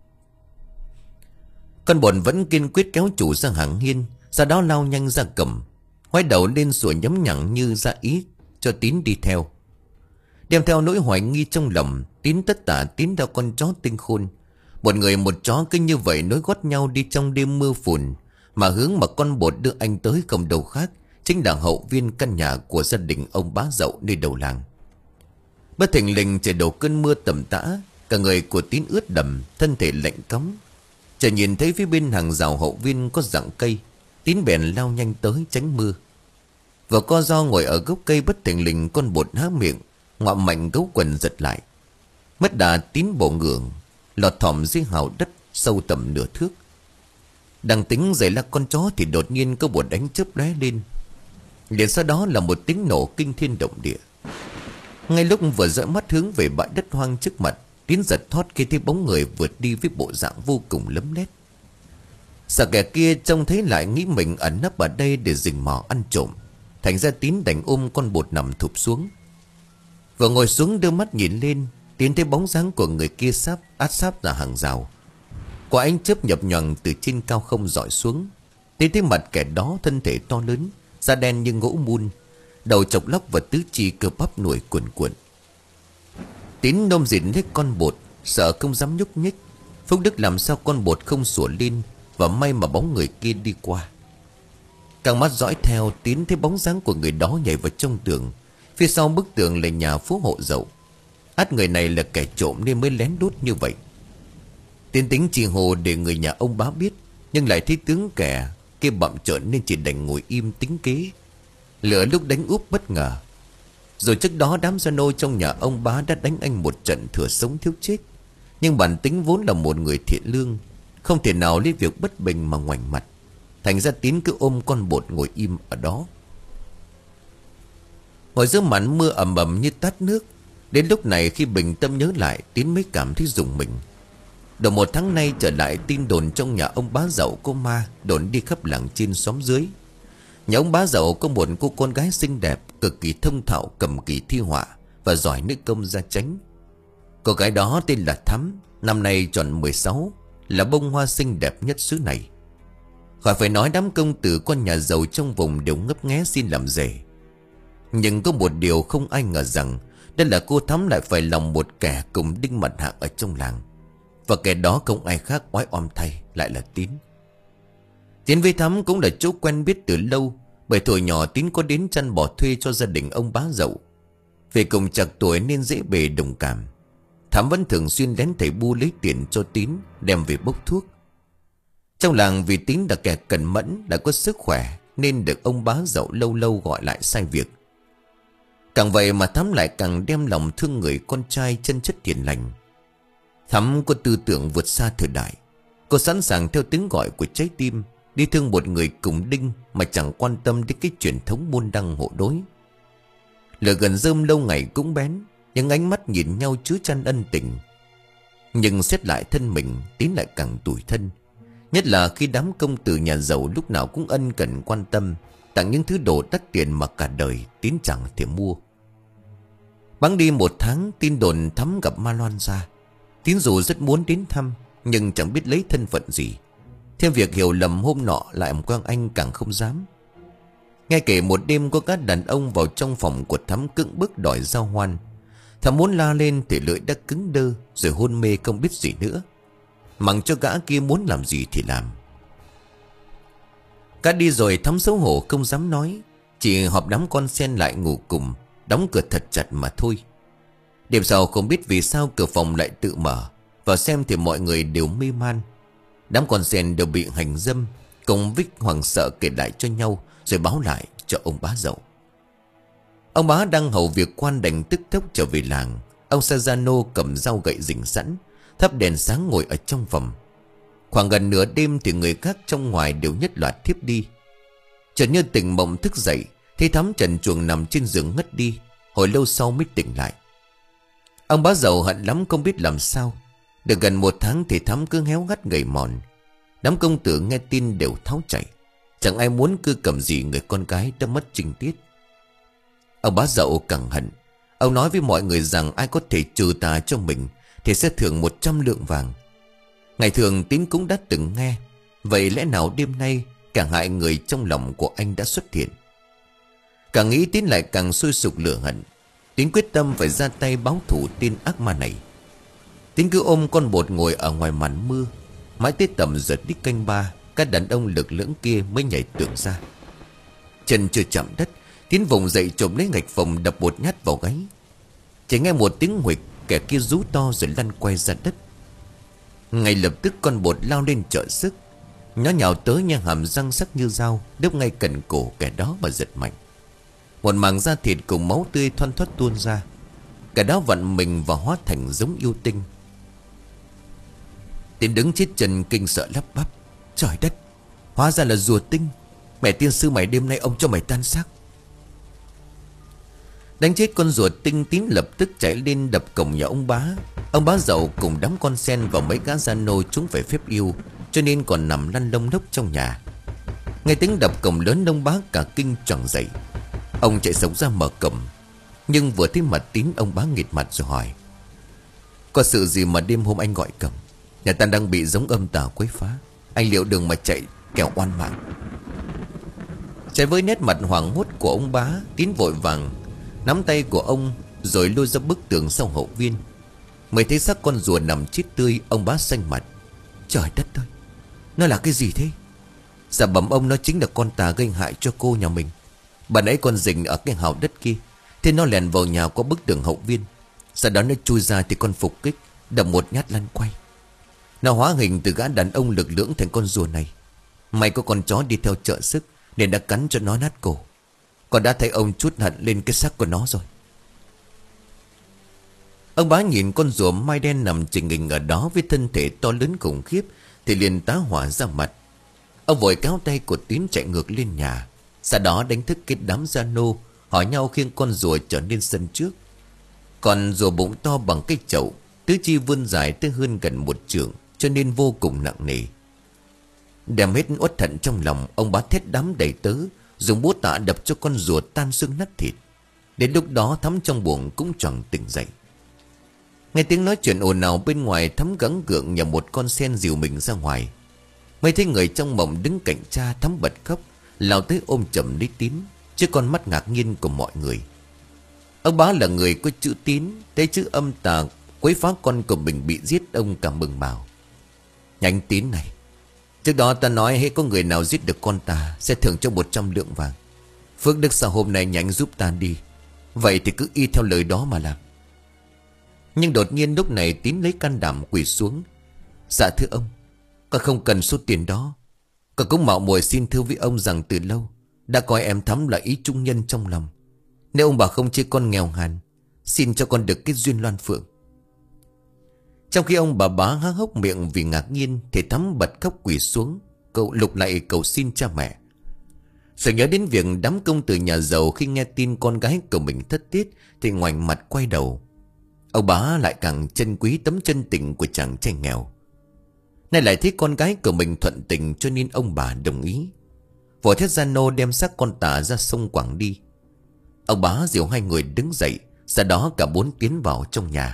Con bột vẫn kiên quyết kéo chủ ra hàng hiên, sau đó lao nhanh ra cầm, ngoái đầu lên sủa nhấm nhẳng như ra ý cho Tín đi theo. Đem theo nỗi hoài nghi trong lòng, Tín tất tả tiến theo con chó tinh khôn. Một người một chó cứ như vậy nối gót nhau đi trong đêm mưa phùn, mà hướng mà con bột đưa anh tới không đâu khác chính là hậu viên căn nhà của gia đình ông Bá Dậu nơi đầu làng. Bất thình lình trời đổ cơn mưa tầm tã, cả người của Tín ướt đầm, thân thể lạnh cóng. Chợt nhìn thấy phía bên hàng rào hậu viên có rặng cây, Tín bèn lao nhanh tới tránh mưa. Vừa co ro ngồi ở gốc cây, bất thình lình con bột há miệng ngoạm mạnh gấu quần giật lại. Mất đà, Tín bộ ngưỡng lọt thỏm dưới hào đất sâu tầm nửa thước. Đang tính giày la con chó thì đột nhiên có một ánh chớp lóe lên, liền sau đó là một tiếng nổ kinh thiên động địa. Ngay lúc vừa dõi mắt hướng về bãi đất hoang trước mặt, Tín giật thót khi thấy bóng người vượt đi với bộ dạng vô cùng lấm lét. Sợ kẻ kia trông thấy lại nghĩ mình ẩn nấp ở đây để rình mò ăn trộm, thành ra Tín đành ôm con bột nằm thụp xuống. Vừa ngồi xuống đưa mắt nhìn lên, Tín thấy bóng dáng của người kia sắp át sáp ra hàng rào. Quả ánh chớp nhập nhoằng từ trên cao không dọi xuống, Tín thấy mặt kẻ đó thân thể to lớn, da đen như gỗ mun, đầu chọc lóc và tứ chi cơ bắp nổi cuồn cuộn. Tín nôm dịn lấy con bột, sợ không dám nhúc nhích. Phúc Đức làm sao con bột không sủa lên, và may mà bóng người kia đi qua. Càng mắt dõi theo, Tín thấy bóng dáng của người đó nhảy vào trong tường. Phía sau bức tường là nhà phú hộ Dậu. Ắt người này là kẻ trộm nên mới lén đốt như vậy. Tín tính chi hồ để người nhà ông Bá biết, nhưng lại thấy tướng kẻ kia bặm trợn nên chỉ đành ngồi im tính kế. Lửa lúc đánh úp bất ngờ. Rồi trước đó đám gia nô trong nhà ông Bá đã đánh anh một trận thừa sống thiếu chết. Nhưng bản tính vốn là một người thiện lương, không thể nào lấy việc bất bình mà ngoảnh mặt. Thành ra Tín cứ ôm con bột ngồi im ở đó. Ngồi giữa màn mưa ầm ầm như tát nước. Đến lúc này khi bình tâm nhớ lại, Tín mới cảm thấy rùng mình. Đầu một tháng nay trở lại tin đồn trong nhà ông Bá Dậu có ma đồn đi khắp làng trên xóm dưới. Nhà ông Bá Dậu có một cô con gái xinh đẹp, cực kỳ thông thạo cầm kỳ thi họa và giỏi nữ công gia chánh. Cô gái đó tên là Thắm, năm nay tròn mười sáu, là bông hoa xinh đẹp nhất xứ này. Khỏi phải nói đám công tử con nhà giàu trong vùng đều ngấp nghé xin làm rể. Nhưng có một điều không ai ngờ rằng, đó là cô Thắm lại phải lòng một kẻ cùng đinh mặt hạng ở trong làng. Và kẻ đó không ai khác oái oăm thay lại là Tín. Tín với Thắm cũng là chỗ quen biết từ lâu, bởi tuổi nhỏ Tín có đến chăn bò thuê cho gia đình ông Bá Dậu. Vì cùng chạc tuổi nên dễ bề đồng cảm. Thắm vẫn thường xuyên lén thầy bu lấy tiền cho Tín đem về bốc thuốc. Trong làng vì Tín là kẻ cẩn mẫn, đã có sức khỏe, nên được ông Bá Dậu lâu lâu gọi lại sai việc. Càng vậy mà Thắm lại càng đem lòng thương người con trai chân chất hiền lành. Thắm có tư tưởng vượt xa thời đại. Cô sẵn sàng theo tiếng gọi của trái tim đi thương một người cùng đinh mà chẳng quan tâm đến cái truyền thống môn đăng hộ đối. Lửa gần rơm lâu ngày cũng bén, những ánh mắt nhìn nhau chứa chan ân tình. Nhưng xét lại thân mình, Tín lại càng tủi thân. Nhất là khi đám công tử nhà giàu lúc nào cũng ân cần quan tâm, tặng những thứ đồ đắt tiền mà cả đời Tín chẳng thể mua. Bẵng đi một tháng, tin đồn Thắm gặp ma loan ra. Tín dù rất muốn đến thăm, nhưng chẳng biết lấy thân phận gì. Thêm việc hiểu lầm hôm nọ lại Quang Anh càng không dám. Nghe kể một đêm có các đàn ông vào trong phòng của Thắm cưỡng bức đòi giao hoan. Thắm muốn la lên thì lưỡi đã cứng đơ, rồi hôn mê không biết gì nữa. Mặc cho gã kia muốn làm gì thì làm. Gã đi rồi Thắm xấu hổ không dám nói, chỉ họp đám con sen lại ngủ cùng, đóng cửa thật chặt mà thôi. Đêm sau không biết vì sao cửa phòng lại tự mở. Vào xem thì mọi người đều mê man. Đám con sen đều bị hành dâm, cùng Vích hoảng sợ kể lại cho nhau, rồi báo lại cho ông bá Dậu. Ông bá đang hầu việc quan đành tức tốc trở về làng. Ông Sajano cầm dao gậy rình sẵn, thắp đèn sáng ngồi ở trong phòng. Khoảng gần nửa đêm thì người khác trong ngoài đều nhất loạt thiếp đi. Chợt như tỉnh mộng thức dậy, thấy Thắm trần truồng nằm trên giường ngất đi. Hồi lâu sau mới tỉnh lại. Ông bá Dậu hận lắm không biết làm sao. Được gần một tháng thì Thắm cứ héo hắt gầy mòn. Đám công tử nghe tin đều tháo chạy. Chẳng ai muốn cưa cầm gì người con gái đã mất trinh tiết. Ông bá Dậu càng hận. Ông nói với mọi người rằng ai có thể trừ tà cho mình thì sẽ thưởng một trăm lượng vàng. Ngày thường Tín cũng đã từng nghe. Vậy lẽ nào đêm nay càng hại người trong lòng của anh đã xuất hiện. Càng nghĩ Tín lại càng sôi sục lửa hận. Tín quyết tâm phải ra tay báo thù tên ác ma này. Tín cứ ôm con bột ngồi ở ngoài màn mưa. Mãi tới tầm giờ đích canh ba, các đàn ông lực lưỡng kia mới nhảy tường ra. Chân chưa chạm đất, Tín vùng dậy trộm lấy gạch phòng đập một nhát vào gáy. Chỉ nghe một tiếng huỵch, kẻ kia rú to rồi lăn quay ra đất. Ngay lập tức con bột lao lên trợ sức. Nó nhào tới nha hàm răng sắc như dao, đớp ngay cẩn cổ kẻ đó mà giật mạnh. Một mảng da thịt cùng máu tươi thoăn thoắt tuôn ra. Kẻ đó vặn mình và hóa thành giống yêu tinh. Tín đứng chết chân kinh sợ lắp bắp. Trời đất, hóa ra là rùa tinh. Mẹ tiên sư mày đêm nay ông cho mày tan xác. Đánh chết con rùa tinh, Tín lập tức chạy lên đập cổng nhà ông bá. Ông bá Dậu cùng đám con sen và mấy gã gia nô chúng phải phép yêu, cho nên còn nằm lăn lông lốc trong nhà. Nghe tiếng đập cổng lớn, ông bá cả kinh choàng dậy. Ông chạy sống ra mở cổng. Nhưng vừa thấy mặt Tín, ông bá nghịt mặt rồi hỏi: có sự gì mà đêm hôm anh gọi cổng? Nhà ta đang bị giống âm tà quấy phá. Anh liệu đường mà chạy kẻo oan mạng. Trái với nét mặt hoảng hốt của ông bá, Tín vội vàng nắm tay của ông rồi lôi ra bức tường sau hậu viên. Mới thấy xác con rùa nằm chết tươi, ông bá xanh mặt. Trời đất ơi, nó là cái gì thế? Dạ bẩm ông, nó chính là con tà gây hại cho cô nhà mình. Bà nãy con rình ở cái hào đất kia, thế nó lèn vào nhà qua bức tường hậu viên. Sau đó nó chui ra thì con phục kích, đập một nhát lăn quay. Nó hóa hình từ gã đàn ông lực lưỡng thành con rùa này. May có con chó đi theo trợ sức nên đã cắn cho nó nát cổ. Con đã thấy ông chút hận lên cái xác của nó rồi. Ông bá nhìn con rùa mai đen nằm chình nghình ở đó với thân thể to lớn khủng khiếp thì liền tá hỏa ra mặt. Ông vội kéo tay của Tín chạy ngược lên nhà. Sau đó đánh thức cái đám gia nô, hỏi nhau khiêng con rùa trở lên sân trước. Còn rùa bụng to bằng cái chậu, tứ chi vươn dài tới hơn gần một trượng, cho nên vô cùng nặng nề. Đem hết uất hận trong lòng, ông bá thét đám đầy tớ, dùng búa tạ đập cho con rùa tan xương nát thịt. Đến lúc đó Thắm trong buồng cũng choàng tỉnh dậy. Nghe tiếng nói chuyện ồn ào bên ngoài, Thắm gắng gượng nhờ một con sen dìu mình ra ngoài. Mới thấy người trong mộng đứng cạnh cha, Thắm bật khóc, lao tới ôm chầm lấy Tín, chứ con mắt ngạc nhiên của mọi người. Ông bá là người có chữ Tín, thấy chữ âm tà quấy phá con của mình bị giết, ông cảm mừng bảo: nhanh Tín này, trước đó ta nói hễ có người nào giết được con ta sẽ thưởng cho một trăm lượng vàng. Phước đức sao hôm nay nhanh giúp ta đi. Vậy thì cứ y theo lời đó mà làm. Nhưng đột nhiên lúc này Tín lấy can đảm quỳ xuống. Dạ thưa ông, con không cần số tiền đó. Con cũng mạo muội xin thưa với ông rằng từ lâu đã coi em Thắm là ý trung nhân trong lòng. Nếu ông bà không chê con nghèo hàn, xin cho con được cái duyên loan phượng. Trong khi ông bà bá há hốc miệng vì ngạc nhiên thì Thắm bật khóc quỳ xuống, cậu lục lại cầu xin cha mẹ. Rồi nhớ đến việc đám công tử nhà giàu khi nghe tin con gái của mình thất tiết thì ngoảnh mặt quay đầu. Ông bá lại càng trân quý tấm chân tình của chàng trai nghèo. Nay lại thấy con gái của mình thuận tình, cho nên ông bà đồng ý. Võ Thiết Gia Nô đem xác con tà ra sông Quảng đi. Ông bá dìu hai người đứng dậy, sau đó cả bốn tiến vào trong nhà.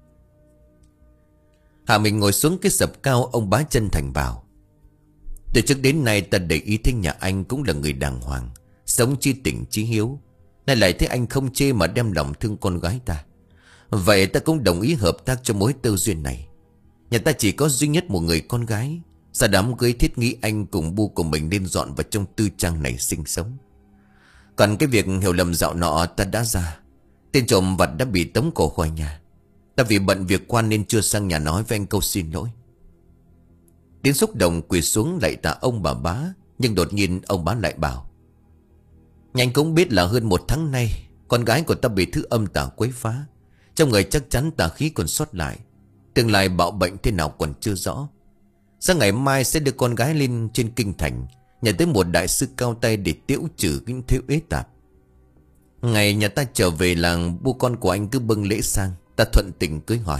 Hạ mình ngồi xuống cái sập cao, ông bá chân thành bảo: từ trước đến nay ta để ý thấy nhà anh cũng là người đàng hoàng, sống chi tình chí hiếu. Nay lại thấy anh không chê mà đem lòng thương con gái ta. Vậy ta cũng đồng ý hợp tác cho mối tơ duyên này. Nhà ta chỉ có duy nhất một người con gái. Sau đám cưới thiết nghĩ anh cùng bu của mình nên dọn vào trong tư trang này sinh sống. Còn cái việc hiểu lầm dạo nọ ta đã ra. Tên trộm vặt đã bị tống cổ khỏi nhà. Ta vì bận việc quan nên chưa sang nhà nói với anh câu xin lỗi. Tiến xúc động quỳ xuống lạy tạ ông bà bá. Nhưng đột nhiên ông bá lại bảo: Nhanh cũng biết là hơn một tháng nay con gái của ta bị thứ âm tà quấy phá. Trong người chắc chắn tà khí còn sót lại. Tương lai bạo bệnh thế nào còn chưa rõ. Sáng ngày mai sẽ đưa con gái lên trên kinh thành, nhờ tới một đại sư cao tay để tiễu trừ những thiếu ế tạp. Ngày nhà ta trở về làng, bu con của anh cứ bưng lễ sang. Ta thuận tình cưới hỏi.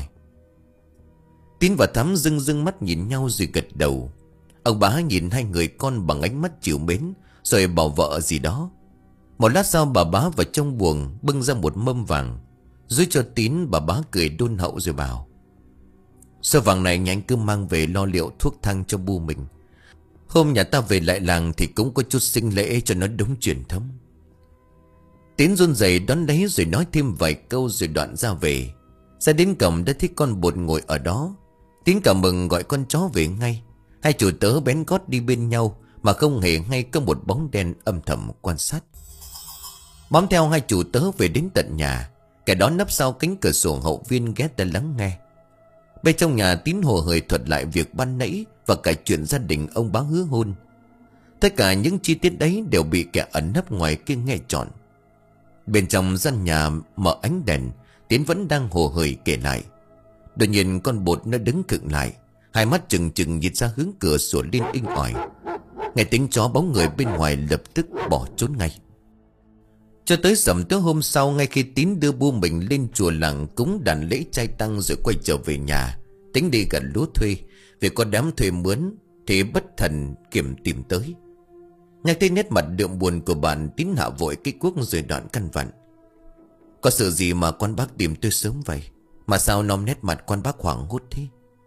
Tín và Thắm dưng dưng mắt nhìn nhau rồi gật đầu. Ông bá nhìn hai người con bằng ánh mắt trìu mến, rồi bảo vợ gì đó. Một lát sau bà bá vào trong buồng bưng ra một mâm vàng, dưới cho Tín. Bà bá cười đôn hậu rồi bảo: Số vàng này nhà anh cứ mang về lo liệu thuốc thang cho bu mình. Hôm nhà ta về lại làng thì cũng có chút sinh lễ cho nó đúng truyền thống. Tín run rẩy đón lấy rồi nói thêm vài câu rồi đoạn ra về. Ra đến cổng đã thấy con bột ngồi ở đó. Tín cảm mừng gọi con chó về ngay. Hai chủ tớ bén gót đi bên nhau mà không hề hay có một bóng đen âm thầm quan sát. Bám theo hai chủ tớ về đến tận nhà. Kẻ đó nấp sau cánh cửa sổ hậu viên ghé tai lắng nghe. Bên trong nhà Tín hồ hởi thuật lại việc ban nãy và cả chuyện gia đình ông bá hứa hôn. Tất cả những chi tiết đấy đều bị kẻ ẩn nấp ngoài kia nghe trọn. Bên trong gian nhà mở ánh đèn, Tín vẫn đang hồ hởi kể lại. Đột nhiên con bột nó đứng khựng lại, hai mắt trừng trừng nhìn ra hướng cửa sổ lên inh ỏi. Nghe tiếng chó bóng người bên ngoài lập tức bỏ trốn ngay. Cho tới sẩm tối hôm sau, ngay khi Tín đưa bu mình lên chùa làng cúng đàn lễ trai tăng rồi quay trở về nhà, tính đi gần lúa thuê, vì có đám thuê mướn, thì bất thần Kiểm tìm tới. Nhắc thấy nét mặt đượm buồn của bạn, Tín hạ vội cái cuốc rồi đoạn căn vặn: Có sự gì mà con bác tìm tôi sớm vậy? Mà sao nom nét mặt con bác hoảng hốt thế?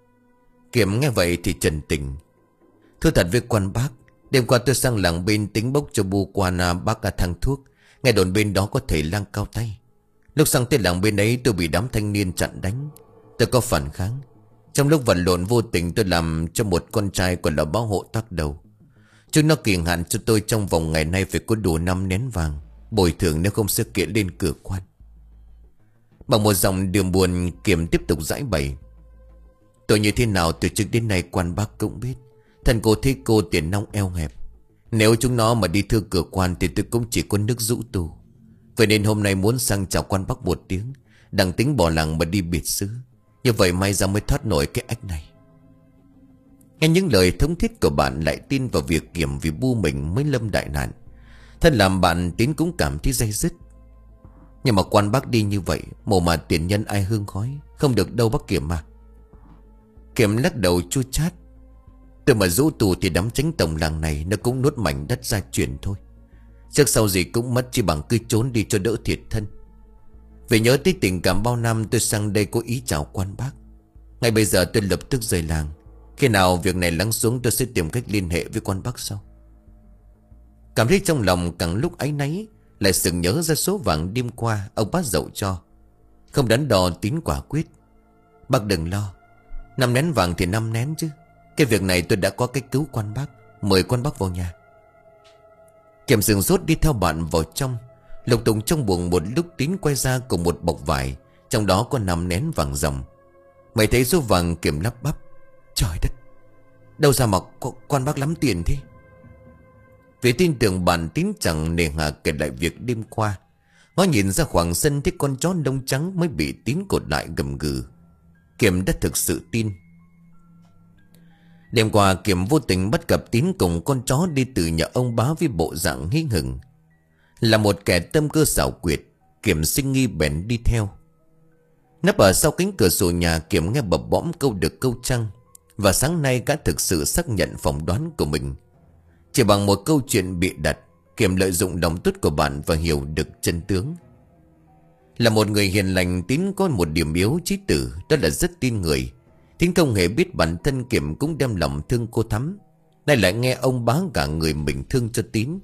Kiểm nghe vậy thì trần tình: Thưa thật với quan bác, đêm qua tôi sang làng bên tính bốc cho bu quan bác à thang thuốc. Nghe đồn bên đó có thầy lang cao tay. Lúc sang tới làng bên ấy tôi bị đám thanh niên chặn đánh. Tôi có phản kháng. Trong lúc vật lộn vô tình tôi làm cho một con trai còn là báo hộ tắc đầu. Chúng nó kiêng hạn cho tôi trong vòng ngày nay phải có đủ năm nén vàng bồi thường, nếu không sẽ kiện lên cửa quan. Bằng một giọng đường buồn, Kiểm tiếp tục giải bày: Tôi như thế nào từ trước đến nay quan bác cũng biết. Thần cô thấy cô tiền nong eo hẹp. Nếu chúng nó mà đi thưa cửa quan thì tôi cũng chỉ có nước rũ tù. Vậy nên hôm nay muốn sang chào quan bác một tiếng, đặng tính bỏ làng mà đi biệt xứ. Như vậy may ra mới thoát nổi cái ách này. Nghe những lời thống thiết của bạn lại tin vào việc Kiểm vì bu mình mới lâm đại nạn. Thân làm bạn Tín cũng cảm thấy day dứt. Nhưng mà quan bác đi như vậy, mồ mà tiền nhân ai hương khói, không được đâu bác Kiểm mà. Kiểm lắc đầu chua chát: Tôi mà rũ tù thì đám chánh tổng làng này nó cũng nuốt mảnh đất gia truyền thôi. Trước sau gì cũng mất, chỉ bằng cứ trốn đi cho đỡ thiệt thân. Vì nhớ tới tình cảm bao năm tôi sang đây có ý chào quan bác. Ngay bây giờ tôi lập tức rời làng. Khi nào việc này lắng xuống tôi sẽ tìm cách liên hệ với quan bác sau. Cảm thấy trong lòng càng lúc áy náy, lại sừng nhớ ra số vàng đêm qua ông bác dậu cho. Không đắn đo Tín quả quyết: Bác đừng lo, năm nén vàng thì năm nén chứ. Cái việc này tôi đã có cách cứu quan bác. Mời quan bác vào nhà. Kiểm sừng sốt đi theo bạn vào trong. Lục tùng trong buồng một lúc, Tín quay ra cùng một bọc vải, trong đó có năm nén vàng ròng. Mày thấy số vàng? Kiểm lắp bắp: Trời đất, đâu ra mà quan bác lắm tiền thế? Vì tin tưởng bạn, Tín chẳng nề hà kể lại việc đêm qua. Ngó nhìn ra khoảng sân thấy con chó lông trắng mới bị Tín cột lại gầm gừ. Kiểm đã thực sự tin. Đêm qua Kiểm vô tình bắt gặp Tín cùng con chó đi từ nhà ông bá với bộ dạng hí hửng. Là một kẻ tâm cơ xảo quyệt, Kiểm sinh nghi bèn đi theo. Nấp ở sau cánh cửa sổ nhà, Kiểm nghe bập bõm câu được câu trăng. Và sáng nay gã thực sự xác nhận phỏng đoán của mình. Chỉ bằng một câu chuyện bị đặt, Kiểm lợi dụng lòng tốt của bạn và hiểu được chân tướng. Là một người hiền lành, Tín có một điểm yếu chí tử, đó là rất tin người. Tín không hề biết bản thân Kiểm cũng đem lòng thương cô Thắm. Nay lại nghe ông bá cả người mình thương cho Tín,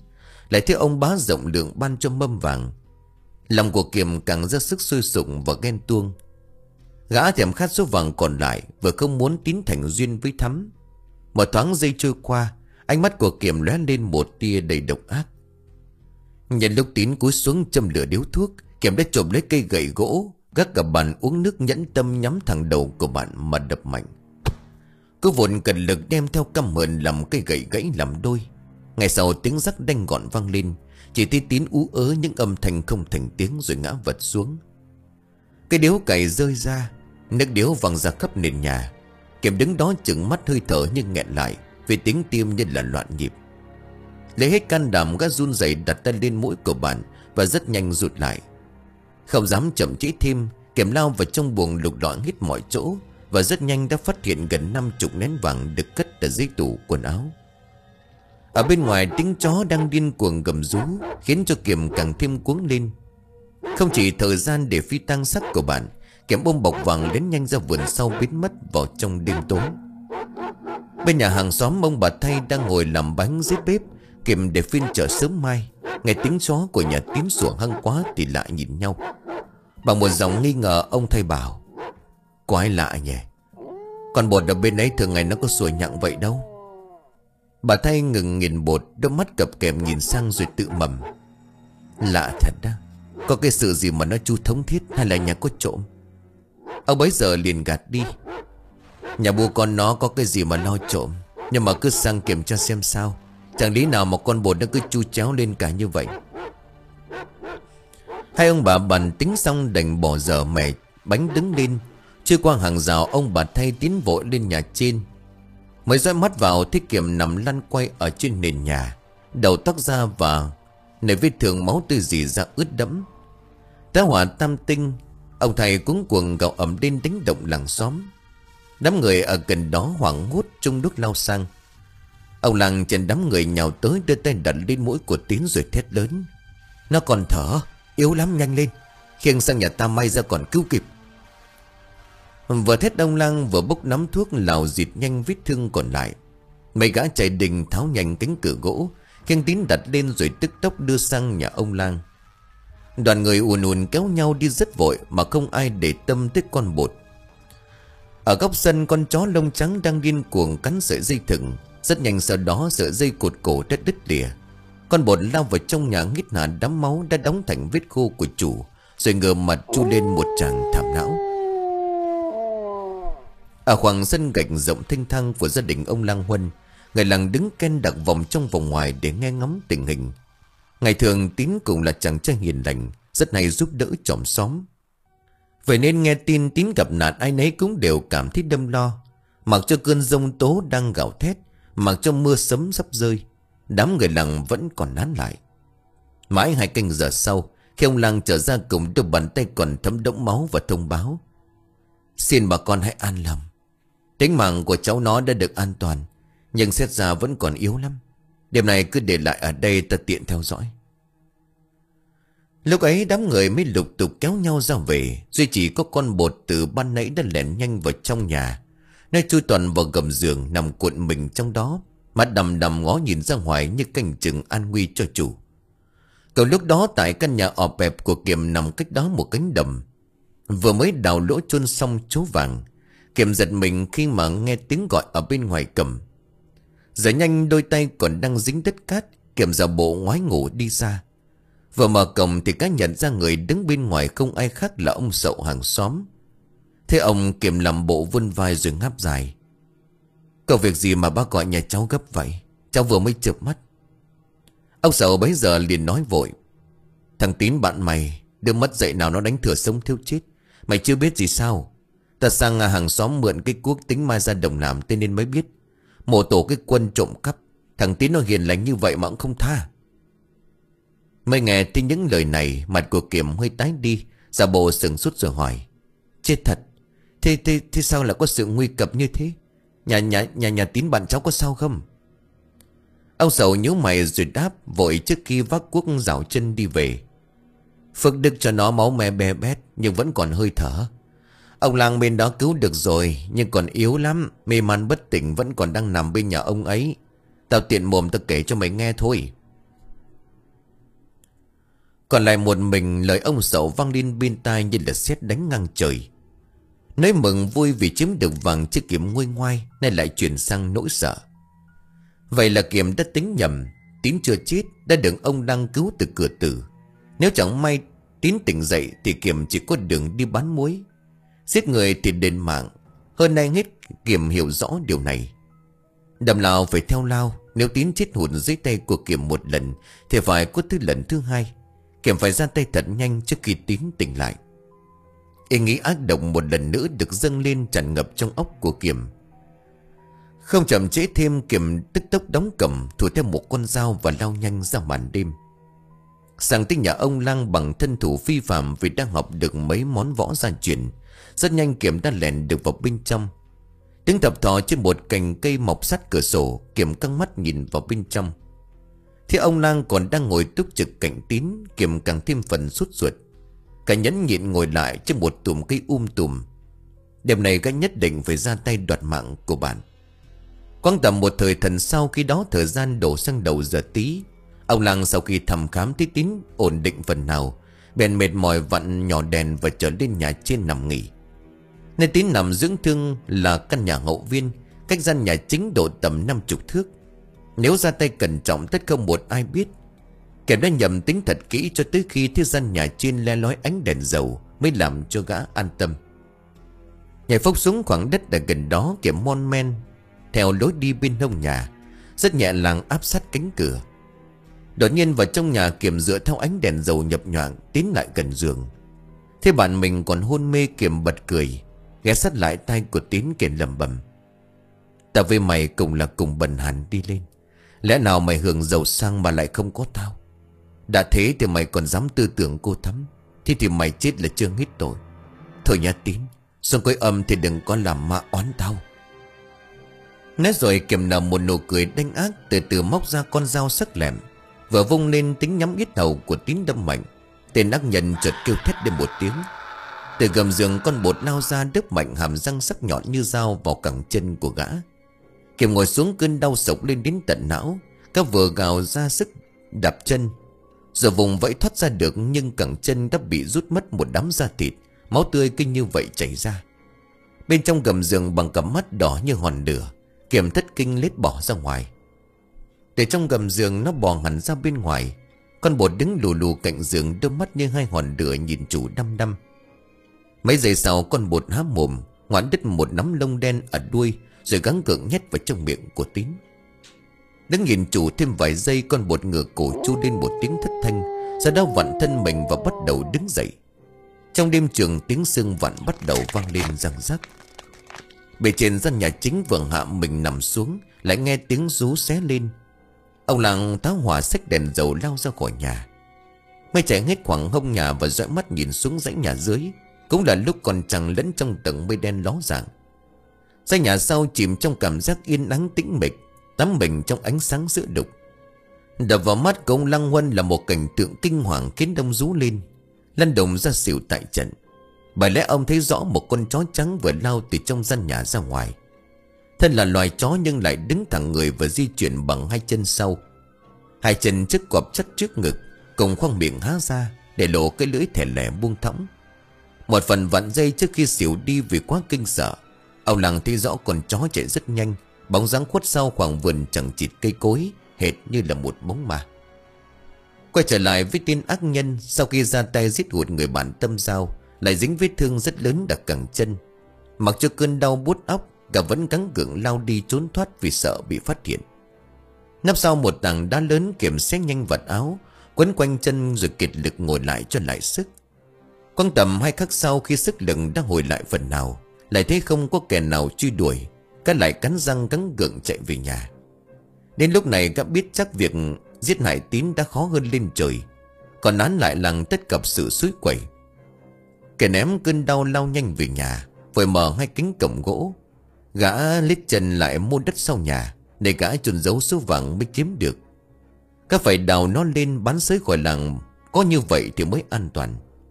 lại thấy ông bá rộng lượng ban cho mâm vàng. Lòng của Kiểm càng ra sức sôi sụng và ghen tuông. Gã thèm khát số vàng còn lại, vừa không muốn tín thành duyên với Thắm. Một thoáng giây trôi qua, ánh mắt của Kiểm lóe lên một tia đầy độc ác. Nhân lúc Tín cúi xuống châm lửa điếu thuốc, Kiểm đã chộp lấy cây gậy gỗ, gác cả bàn uống nước nhẫn tâm nhắm thẳng đầu của bạn mà đập mạnh. Cô vụn cần lực đem theo căm hờn làm cây gậy gãy làm đôi. Ngay sau tiếng rắc đanh gọn vang lên, chỉ thấy Tín ú ớ những âm thanh không thành tiếng rồi ngã vật xuống. Cái điếu cày rơi ra, nước điếu văng ra khắp nền nhà. Kiểm đứng đó chừng mắt hơi thở nhưng nghẹn lại, vì tiếng tim như là loạn nhịp. Lấy hết can đảm, gã run rẩy đặt tay lên mũi của bạn và rất nhanh rụt lại. Không dám chậm trễ thêm, Kiểm lao vào trong buồng lục lọi hết mọi chỗ, và rất nhanh đã phát hiện gần năm chục nén vàng được cất ở dưới tủ quần áo. Ở bên ngoài tiếng chó đang điên cuồng gầm rú, khiến cho Kiểm càng thêm cuống lên. Không chỉ thời gian để phi tang xác của bạn, Kiểm ôm bọc vàng đến nhanh ra vườn sau biến mất vào trong đêm tối. Bên nhà hàng xóm, ông bà Thay đang ngồi làm bánh dưới bếp, Kiểm để phiên chợ sớm mai. Nghe tiếng chó của nhà Tín sủa hăng quá thì lại nhìn nhau. Bằng một giọng nghi ngờ, ông Thay bảo: "Có ai lạ nhỉ? Con bột ở bên ấy thường ngày nó có sủa nhặng vậy đâu." Bà Thay ngừng nghiền bột, đôi mắt cập kèm nhìn sang rồi tự mầm: "Lạ thật đó. Có cái sự gì mà nó chu thống thiết, hay là nhà có trộm?" Ông bấy giờ liền gạt đi: "Nhà bố con nó có cái gì mà lo trộm. Nhưng mà cứ sang kiểm tra xem sao. Chẳng lý nào mà con bột nó cứ chu chéo lên cả như vậy." Hai ông bà bàn tính xong đành bỏ dở mẻ bánh đứng lên. Chưa qua hàng rào, ông bà Thay tiến vội lên nhà trên. Mới dõi mắt vào thấy Kiểm nằm lăn quay ở trên nền nhà, đầu tóc ra và nơi vết thương máu tươi rỉ ra ướt đẫm. Tá hỏa tam tinh, ông Thầy cuống cuồng gào ầm lên đánh động làng xóm. Đám người ở gần đó hoảng hốt chung lúc lao sang. Ông làng trên đám người nhào tới, đưa tay đặt lên mũi của Tín rồi thét lớn: "Nó còn thở, yếu lắm, nhanh lên, khiêng sang nhà ta may ra còn cứu kịp." Vừa thét, ông lang vừa bốc nắm thuốc lào dịt nhanh vết thương còn lại. Mấy gã chạy đình tháo nhanh cánh cửa gỗ, khiêng Tín đặt lên rồi tức tốc đưa sang nhà ông lang. Đoàn người ùn ùn kéo nhau đi rất vội, mà không ai để tâm tới con bột. Ở góc sân, con chó lông trắng đang điên cuồng cắn sợi dây thừng. Rất nhanh sau đó sợi dây cột cổ đã đứt lìa. Con bột lao vào trong nhà, nghít hà đám máu đã đóng thành vết khô của chủ, rồi ngửa mặt chu lên một tràng thảm não. Ở khoảng sân gạch rộng thênh thang của gia đình ông Lang Huân, người làng đứng ken đặc vòng trong vòng ngoài để nghe ngóng tình hình. Ngày thường Tín cũng là chàng trai hiền lành, rất hay giúp đỡ chòm xóm. Vậy nên nghe tin Tín gặp nạn, ai nấy cũng đều cảm thấy đâm lo. Mặc cho cơn giông tố đang gào thét, mặc cho mưa sấm sắp rơi, đám người làng vẫn còn nán lại. Mãi hai canh giờ sau, khi ông Lang trở ra cùng đôi bàn tay còn thấm đẫm máu và thông báo: "Xin bà con hãy an lòng. Tính mạng của cháu nó đã được an toàn, nhưng xét ra vẫn còn yếu lắm. Đêm này cứ để lại ở đây, ta tiện theo dõi." Lúc ấy đám người mới lục tục kéo nhau ra về. Duy chỉ có con bột từ ban nãy đã lẻn nhanh vào trong nhà. Nó chui toàn vào gầm giường, nằm cuộn mình trong đó, mắt đầm đầm ngó nhìn ra ngoài như canh chừng an nguy cho chủ. Cậu lúc đó tại căn nhà ọp ẹp của Kiểm nằm cách đó một cánh đầm. Vừa mới đào lỗ chôn xong chỗ vàng, Kiểm giật mình khi mà nghe tiếng gọi ở bên ngoài cầm. Giờ nhanh đôi tay còn đang dính đất cát, Kiểm giả bộ ngoái ngủ đi ra. Vừa mở cổng thì cá nhận ra người đứng bên ngoài không ai khác là ông Sậu hàng xóm. Thế ông Kiểm làm bộ vươn vai rồi ngáp dài: "Có việc gì mà bác gọi nhà cháu gấp vậy? Cháu vừa mới chợp mắt." Ông Sậu bấy giờ liền nói vội: "Thằng Tín bạn mày đưa mất dậy nào nó đánh thừa sống thiếu chết. Mày chưa biết gì sao? Ta sang hàng xóm mượn cái cuốc tính mai ra đồng làm, thế nên mới biết. Một tổ cái quân trộm cắp. Thằng Tín nó hiền lành như vậy mà cũng không tha." Mới nghe thấy những lời này, mặt của Kiểm hơi tái đi, giả bộ sừng sốt rồi hỏi: "Chết thật. Thế, thế, thế sao lại có sự nguy cập như thế? Nhà nhà nhà nhà Tín bạn cháu có sao không?" Ông Sầu nhíu mày rồi đáp vội trước khi vác cuốc rảo chân đi về: "Phước đức cho nó máu me be bét nhưng vẫn còn hơi thở. Ông Lang bên đó cứu được rồi, nhưng còn yếu lắm, mê man bất tỉnh, vẫn còn đang nằm bên nhà ông ấy. Tao tiện mồm tao kể cho mày nghe thôi." Còn lại một mình, lời ông Sậu vang lên bên tai như là sét đánh ngang trời. Nói mừng vui vì chiếm được vàng chiếc kiếm nguôi ngoai, nay lại chuyển sang nỗi sợ. Vậy là Kiểm đã tính nhầm. Tín chưa chết, đã được ông đang cứu từ cửa tử. Nếu chẳng may Tín tỉnh dậy thì Kiểm chỉ có đường đi bán muối. Giết người thì đền mạng. Hơn nay hết Kiểm hiểu rõ điều này. Đầm nào phải theo lao. Nếu Tín chết hụt dưới tay của Kiểm một lần thì phải có thứ lần thứ hai. Kiểm phải ra tay thật nhanh trước khi Tín tỉnh lại. Ý nghĩ ác độc một lần nữa được dâng lên tràn ngập trong óc của Kiểm. Không chậm trễ thêm, Kiểm tức tốc đóng cẩm, thủ theo một con dao và lao nhanh ra màn đêm. Sang tới nhà ông Lang bằng thân thủ phi phàm vì đang học được mấy món võ gia truyền. Rất nhanh Kiểm đã lèn được vào bên trong. Đứng thập thò trên một cành cây mọc sát cửa sổ, Kiểm căng mắt nhìn vào bên trong. Thì ông Lang còn đang ngồi túc trực cạnh Tín, Kiểm càng thêm phần sốt ruột. Cả nhẫn nhịn ngồi lại trên một tùm cây um tùm. Đêm này gã nhất định phải ra tay đoạt mạng của bạn. Quang tầm một thời thần sau, khi đó thời gian đổ sang đầu giờ tí. Ông Lang sau khi thăm khám thấy Tín ổn định phần nào, bèn mệt mỏi vặn nhỏ đèn và trở lên nhà trên nằm nghỉ. Nơi Tín nằm dưỡng thương là căn nhà hậu viên, cách gian nhà chính độ tầm năm chục thước. Nếu ra tay cẩn trọng tất không một ai biết. Kẻ đã nhầm tính thật kỹ cho tới khi thấy gian nhà trên le lói ánh đèn dầu mới làm cho gã an tâm. Nhảy phốc xuống khoảng đất ở gần đó, Kiểm mon men theo lối đi bên hông nhà, rất nhẹ nhàng áp sát cánh cửa. Đột nhiên vào trong nhà, Kiểm dựa theo ánh đèn dầu nhập nhoạng tiến lại gần giường. Thế bạn mình còn hôn mê, Kiểm bật cười, ghé sát lại tay của Tín kể lẩm bẩm: "Ta với mày cùng là cùng bần hàn đi lên. Lẽ nào mày hưởng giàu sang mà lại không có tao? Đã thế thì mày còn dám tư tưởng cô Thắm, thế thì mày chết là chưa hết tội. Thôi nha Tín, xuống cõi âm thì đừng có làm ma oán tao." Nói rồi Kiểm nở một nụ cười đanh ác, từ từ móc ra con dao sắc lẹm, vừa vung lên tính nhắm yết hầu của Tín đâm mạnh. Tên ác nhân chợt kêu thét lên một tiếng. Từ gầm giường con bột lao ra, đớp mạnh hàm răng sắc nhọn như dao vào cẳng chân của gã. Kiểm ngồi xuống, cơn đau sộc lên đến tận não. Các vừa gào ra sức đạp chân, giờ vùng vẫy thoát ra được, nhưng cẳng chân đã bị rút mất một đám da thịt. Máu tươi kinh như vậy chảy ra. Bên trong gầm giường bằng cặp mắt đỏ như hòn lửa, Kiểm thất kinh lết bỏ ra ngoài. Từ trong gầm giường nó bò hẳn ra bên ngoài. Con bột đứng lù lù cạnh giường, đôi mắt như hai hòn lửa nhìn chủ đăm đăm. Mấy giây sau, con bột há mồm ngoãn đứt một nắm lông đen ở đuôi, rồi gắng gượng nhét vào trong miệng của Tín. Đứng nhìn chủ thêm vài giây, con bột ngửa cổ chu lên một tiếng thất thanh, sau đó vặn thân mình và bắt đầu đứng dậy. Trong đêm trường, tiếng xương vặn bắt đầu vang lên răng rắc. Bề trên gian nhà chính vừa hạ mình nằm xuống, lại nghe tiếng rú xé lên. Ông Lang tá hỏa xách đèn dầu lao ra khỏi nhà. Mây chạy hết khoảng hông nhà và dõi mắt nhìn xuống dãy nhà dưới. Cũng là lúc còn trăng lẫn trong tầng mây đen ló dạng. Dãy nhà sau chìm trong cảm giác yên ắng tĩnh mịch, tắm mình trong ánh sáng giữa đục. Đập vào mắt của ông Lăng Huân là một cảnh tượng kinh hoàng khiến đông rú lên. Lăn đồng ra xỉu tại trận. Bởi lẽ ông thấy rõ một con chó trắng vừa lao từ trong gian nhà ra ngoài. Thân là loài chó nhưng lại đứng thẳng người và di chuyển bằng hai chân sau. Hai chân trước quặp chất trước ngực, cùng khoang miệng há ra để lộ cái lưỡi thẻ lẻ buông thõng. Một phần vặn dây trước khi xỉu đi vì quá kinh sợ. Ông Lăng thấy rõ con chó chạy rất nhanh, bóng dáng khuất sau khoảng vườn chẳng chịt cây cối, hệt như là một bóng ma. Quay trở lại với tên ác nhân, sau khi ra tay giết hụt người bạn tâm giao, lại dính vết thương rất lớn đặc cẳng chân. Mặc cho cơn đau buốt óc, gã vẫn gắng gượng lao đi trốn thoát vì sợ bị phát hiện. Nấp sau một tảng đá lớn, Kiểm xé nhanh vật áo, quấn quanh chân rồi kiệt lực ngồi lại cho lại sức. Quang tầm hai khắc sau, khi sức lực đã hồi lại phần nào, lại thấy không có kẻ nào truy đuổi, gã lại cắn răng gắng gượng chạy về nhà. Đến lúc này gã biết chắc việc giết hại Tín đã khó hơn lên trời, còn án lại làng tất cập sự suối quẩy. Kẻ ném cơn đau lao nhanh về nhà, vội mở hai cánh cổng gỗ. Gã lết chân lại mua đất sau nhà để gã chôn giấu số vàng mới kiếm được. Gã phải đào nó lên bán xới khỏi làng, có như vậy thì mới an toàn.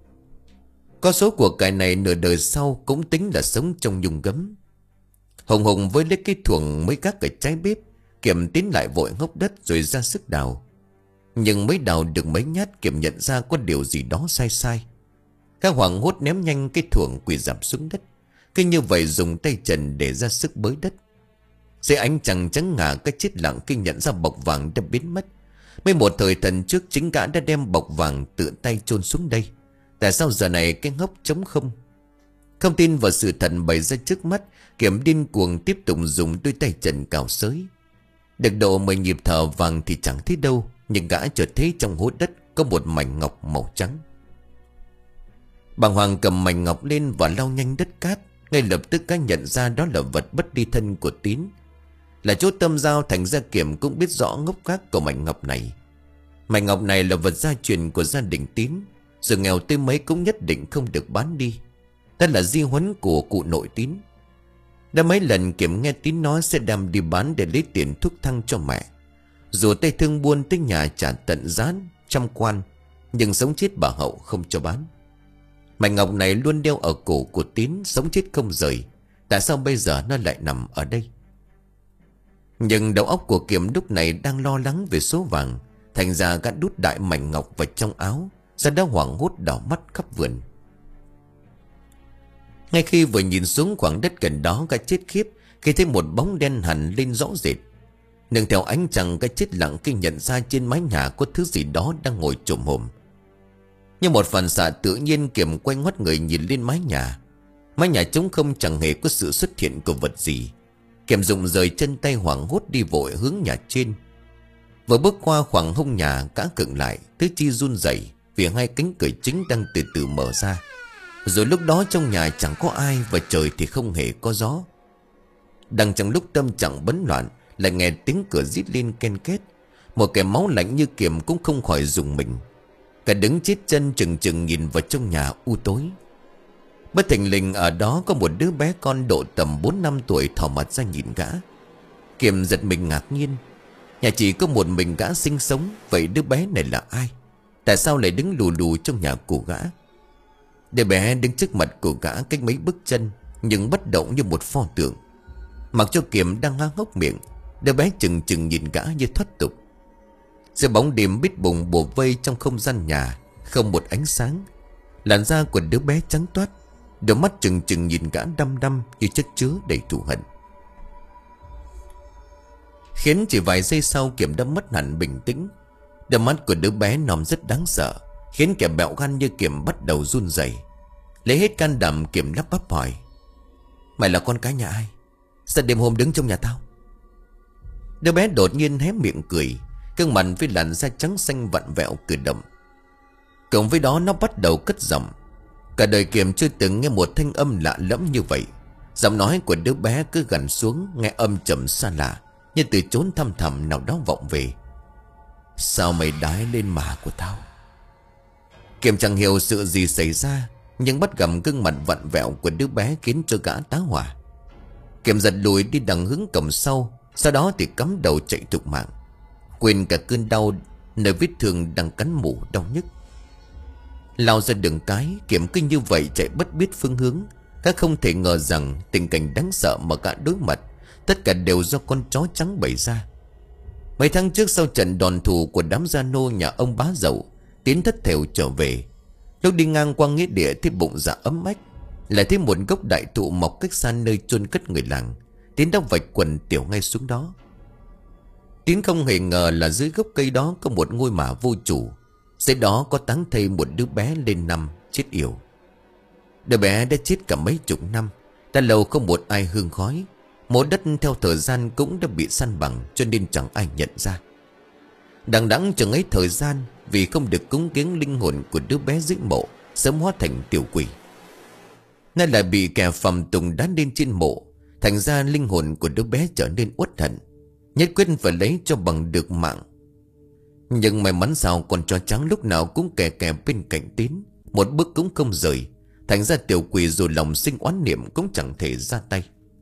Có số của cải này nửa đời sau cũng tính là sống trong nhung gấm. Hùng Hùng với lấy cái thuồng mới gác ở trái bếp, Kiểm tiến lại vội hốc đất rồi ra sức đào. Nhưng mới đào được mấy nhát, Kiểm nhận ra có điều gì đó sai sai. Gã hoảng hốt ném nhanh cái thuồng quỳ dạp xuống đất, cứ như vậy dùng tay trần để ra sức bới đất. Dưới ánh trăng trắng ngà, cái chết lặng khi nhận ra bọc vàng đã biến mất. Mấy một thời thần trước chính gã đã đem bọc vàng tự tay chôn xuống đây. Tại sao giờ này cái hốc trống không? Không tin vào sự thật bày ra trước mắt, Kiểm điên cuồng tiếp tục dùng đôi tay trần cào xới. Được độ mười nhịp thở vàng thì chẳng thấy đâu, nhưng gã chợt thấy trong hố đất có một mảnh ngọc màu trắng. Bàng hoàng cầm mảnh ngọc lên và lau nhanh đất cát. Ngay lập tức gã nhận ra đó là vật bất đi thân của Tín, là chỗ tâm giao. Thành ra Kiểm cũng biết rõ ngốc gác của mảnh ngọc này. Mảnh ngọc này là vật gia truyền của gia đình Tín, dù nghèo tới mấy cũng nhất định không được bán đi. Đó là di huấn của cụ nội Tín. Đã mấy lần Kiểm nghe Tín nói sẽ đem đi bán để lấy tiền thuốc thang cho mẹ. Dù tay thương buôn tới nhà trả tận giá trăm quan, nhưng sống chết bà Hậu không cho bán. Mảnh ngọc này luôn đeo ở cổ của Tín, sống chết không rời. Tại sao bây giờ nó lại nằm ở đây? Nhưng đầu óc của Kiểm lúc này đang lo lắng về số vàng. Thành ra gã đút đại mảnh ngọc vào trong áo, ra đó hoảng hốt đảo mắt khắp vườn. Ngay khi vừa nhìn xuống khoảng đất gần đó, gã chết khiếp khi thấy một bóng đen hẳn lên rõ rệt. Nương theo ánh trăng, gã chết lặng khi nhận ra trên mái nhà có thứ gì đó đang ngồi trồm hổm. Như một phản xạ tự nhiên, Kiểm quay ngoắt người nhìn lên mái nhà. Mái nhà trống không, chẳng hề có sự xuất hiện của vật gì. Kiểm dùng rời chân tay hoảng hốt đi vội hướng nhà trên. Vừa bước qua khoảng hông nhà, gã khựng lại, tứ chi run rẩy vì hai cánh cửa chính đang từ từ mở ra. Rồi lúc đó trong nhà chẳng có ai, và trời thì không hề có gió. Đang trong lúc tâm trạng bấn loạn, lại nghe tiếng cửa rít lên ken két. Một kẻ máu lạnh như Kiểm cũng không khỏi rùng mình. Cả đứng chết chân chừng chừng nhìn vào trong nhà u tối. Bất thình lình ở đó có một đứa bé con độ tầm bốn năm tuổi thò mặt ra nhìn gã. Kiểm giật mình ngạc nhiên. Nhà chỉ có một mình gã sinh sống, vậy đứa bé này là ai? Tại sao lại đứng lù lù trong nhà của gã? Đứa bé đứng trước mặt của gã cách mấy bước chân, nhưng bất động như một pho tượng. Mặc cho Kiểm đang há hốc miệng, đứa bé chừng chừng nhìn gã như thoát tục. Giữa bóng đêm bít bùng bủa vây trong không gian nhà, không một ánh sáng. Làn da của đứa bé trắng toát, đôi mắt chừng chừng nhìn gã đăm đăm như chất chứa đầy thù hận. Khiến chỉ vài giây sau Kiểm đã mất hẳn bình tĩnh. Đôi mắt của đứa bé nòm rất đáng sợ, khiến kẻ bẹo gan như Kiểm bắt đầu run rẩy. Lấy hết can đảm, Kiểm lắp bắp hỏi: "Mày là con cái nhà ai? Sao đêm hôm đứng trong nhà tao?" Đứa bé đột nhiên hé miệng cười, gương mặt với làn da trắng xanh vặn vẹo cử động. Cộng với đó nó bắt đầu cất giọng. Cả đời Kiểm chưa từng nghe một thanh âm lạ lẫm như vậy. Giọng nói của đứa bé cứ gằn xuống, nghe âm trầm xa lạ, như từ chốn thăm thẳm nào đó vọng về: "Sao mày đái lên má của tao?" Kiểm chẳng hiểu sự gì xảy ra, nhưng bắt gặp gương mặt vặn vẹo của đứa bé khiến cho gã tá hỏa. Kiểm giật lùi đi đằng hướng cổng sau, sau đó thì cắm đầu chạy thục mạng, quên cả cơn đau nơi vết thương đang cắn mủ đau nhức. Lao ra đường cái, Kiểm cứ như vậy chạy bất biết phương hướng. Gã không thể ngờ rằng tình cảnh đáng sợ mà gã đối mặt tất cả đều do con chó trắng bày ra. Mấy tháng trước, sau trận đòn thù của đám gia nô nhà ông bá Dậu, Tiến thất thểu trở về. Lúc đi ngang qua nghĩa địa thấy bụng dạ ấm ách, lại thấy một gốc đại thụ mọc cách xa nơi chôn cất người làng. Tiến đã vạch quần tiểu ngay xuống đó. Tiến không hề ngờ là dưới gốc cây đó có một ngôi mả vô chủ. Dưới đó có táng thây một đứa bé lên năm chết yểu. Đứa bé đã chết cả mấy chục năm, đã lâu không một ai hương khói. Mộ đất theo thời gian cũng đã bị săn bằng, cho nên chẳng ai nhận ra. Đằng đẵng chừng ấy thời gian, vì không được cúng kiến, linh hồn của đứa bé dưới mộ sớm hóa thành tiểu quỷ. Nay lại bị kẻ phàm tùng đá lên trên mộ, thành ra linh hồn của đứa bé trở nên uất hận, nhất quyết phải lấy cho bằng được mạng. Nhưng may mắn sao con chó trắng lúc nào cũng kè kè bên cạnh Tín, một bước cũng không rời. Thành ra tiểu quỷ dù lòng sinh oán niệm cũng chẳng thể ra tay.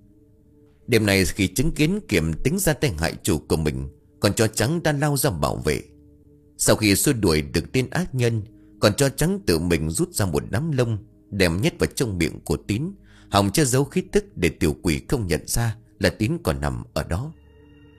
Đêm nay khi chứng kiến Kiểm tính ra tay hại chủ của mình, con chó trắng đã lao ra bảo vệ. Sau khi xua đuổi được tên ác nhân, con chó trắng tự mình rút ra một đám lông, đem nhét vào trong miệng của Tín, hòng che giấu khí tức để tiểu quỷ không nhận ra là Tín còn nằm ở đó.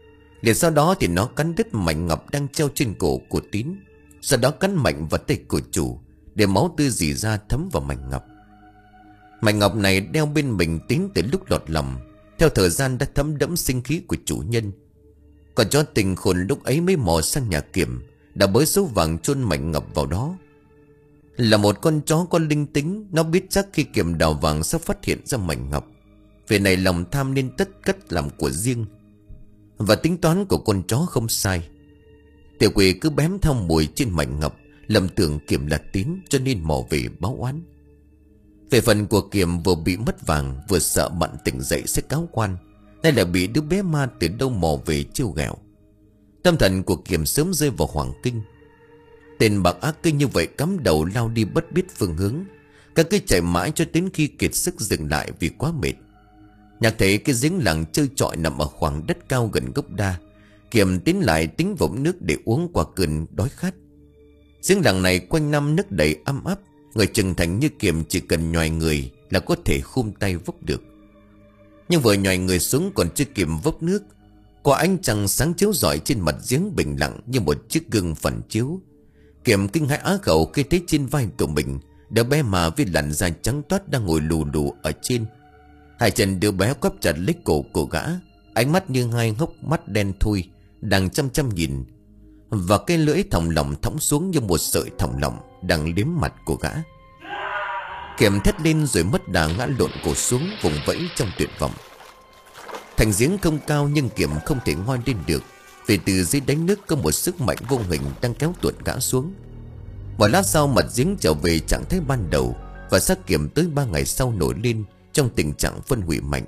Liền sau đó thì nó cắn đứt mảnh ngọc đang treo trên cổ của Tín. Sau đó cắn mạnh vào tay của chủ, để máu tươi rỉ ra thấm vào mảnh ngọc. Mảnh ngọc này đeo bên mình Tín từ lúc lọt lòng, theo thời gian đã thấm đẫm sinh khí của chủ nhân. Còn chó tình khôn lúc ấy mới mò sang nhà Kiểm, đã bới số vàng chôn mảnh ngọc vào đó. Là một con chó có linh tính, nó biết chắc khi Kiểm đào vàng sẽ phát hiện ra mảnh ngọc. Vì này lòng tham nên tất cất làm của riêng. Và tính toán của con chó không sai. Tiểu quỷ cứ bám theo mùi trên mảnh ngọc, lầm tưởng Kiểm là Tín, cho nên mò về báo oán. Về phần của Kiểm, vừa bị mất vàng, vừa sợ bạn tỉnh dậy sẽ cáo quan, nay là bị đứa bé ma từ đâu mò về trêu ghẹo. Tâm thần của Kiểm sớm rơi vào hoảng kinh. Tên bạc ác cứ như vậy cắm đầu lao đi bất biết phương hướng. Các cứ chạy mãi cho đến khi kiệt sức dừng lại vì quá mệt. Nhạc thấy cái giếng làng chơi trọi nằm ở khoảng đất cao gần gốc đa. Kiểm tiến lại tính vọng nước để uống qua cơn đói khát. Giếng làng này quanh năm nước đầy ấm áp. Người trưởng thành như Kiểm chỉ cần nhoài người là có thể khum tay vốc được. Nhưng vừa nhoài người xuống còn chưa kịp vốc nước, có ánh trăng sáng chiếu rọi trên mặt giếng bình lặng như một chiếc gương phản chiếu. Kiểm kinh hãi á khẩu khi thấy trên vai của mình đứa bé mà với làn da trắng toát đang ngồi lù lù ở trên. Hai chân đứa bé quắp chặt lấy cổ của gã, ánh mắt như hai hốc mắt đen thui đang chăm chăm nhìn, và cái lưỡi thòng lọng thõng xuống như một sợi thòng lọng đang liếm mặt của gã. Kiểm thét lên rồi mất đà ngã lộn cổ xuống, vùng vẫy trong tuyệt vọng. Thành giếng không cao nhưng Kiểm không thể ngoi lên được, vì từ dưới đáy nước có một sức mạnh vô hình đang kéo tuột gã xuống. Một lát sau mặt giếng trở về trạng thái ban đầu, và xác Kiểm tới ba ngày sau nổi lên trong tình trạng phân hủy mạnh.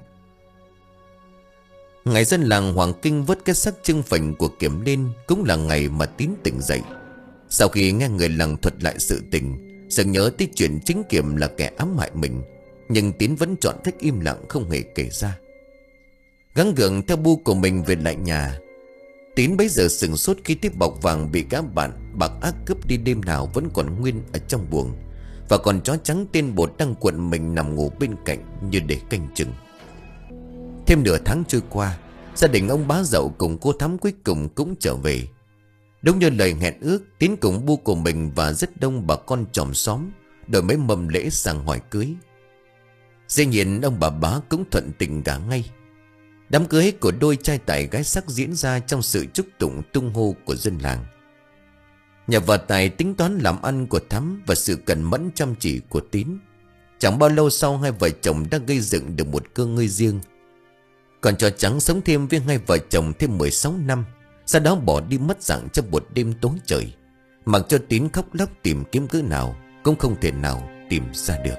Ngày dân làng Hoàng Kinh vớt cái xác trưng phình của Kiểm lên cũng là ngày mà Tín tỉnh dậy. Sau khi nghe người làng thuật lại sự tình, sực nhớ tới chuyện chính Kiểm là kẻ ám hại mình, nhưng Tín vẫn chọn cách im lặng không hề kể ra. Gắng gượng theo bu của mình về lại nhà, Tín bấy giờ sừng sốt khi tiếp bọc vàng bị các bạn bạc ác cướp đi đêm nào vẫn còn nguyên ở trong buồng, và còn chó trắng tên Bột đang cuộn mình nằm ngủ bên cạnh như để canh chừng. Thêm nửa tháng trôi qua, gia đình ông Bá Dậu cùng cô Thắm cuối cùng cũng trở về. Đúng như lời hẹn ước, Tín cùng bu của mình và rất đông bà con chòm xóm đổi mấy mâm lễ sang hỏi cưới. Dĩ nhiên ông bà Bá cũng thuận tình cả ngay. Đám cưới của đôi trai tài gái sắc diễn ra trong sự chúc tụng tung hô của dân làng. Nhờ vào tài tính toán làm ăn của Thắm và sự cẩn mẫn chăm chỉ của Tín, chẳng bao lâu sau hai vợ chồng đã gây dựng được một cơ ngơi riêng. Còn chó trắng sống thêm với hai vợ chồng thêm mười sáu năm, sau đó bỏ đi mất dạng trong một đêm tối trời, mặc cho Tín khóc lóc tìm kiếm cỡ nào cũng không thể nào tìm ra được.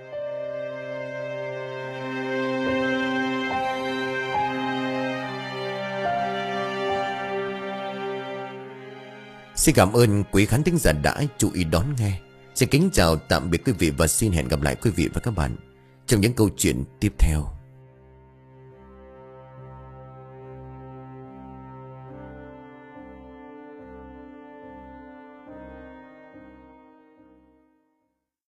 Xin cảm ơn quý khán thính giả đã chú ý đón nghe. Xin kính chào tạm biệt quý vị và xin hẹn gặp lại quý vị và các bạn trong những câu chuyện tiếp theo.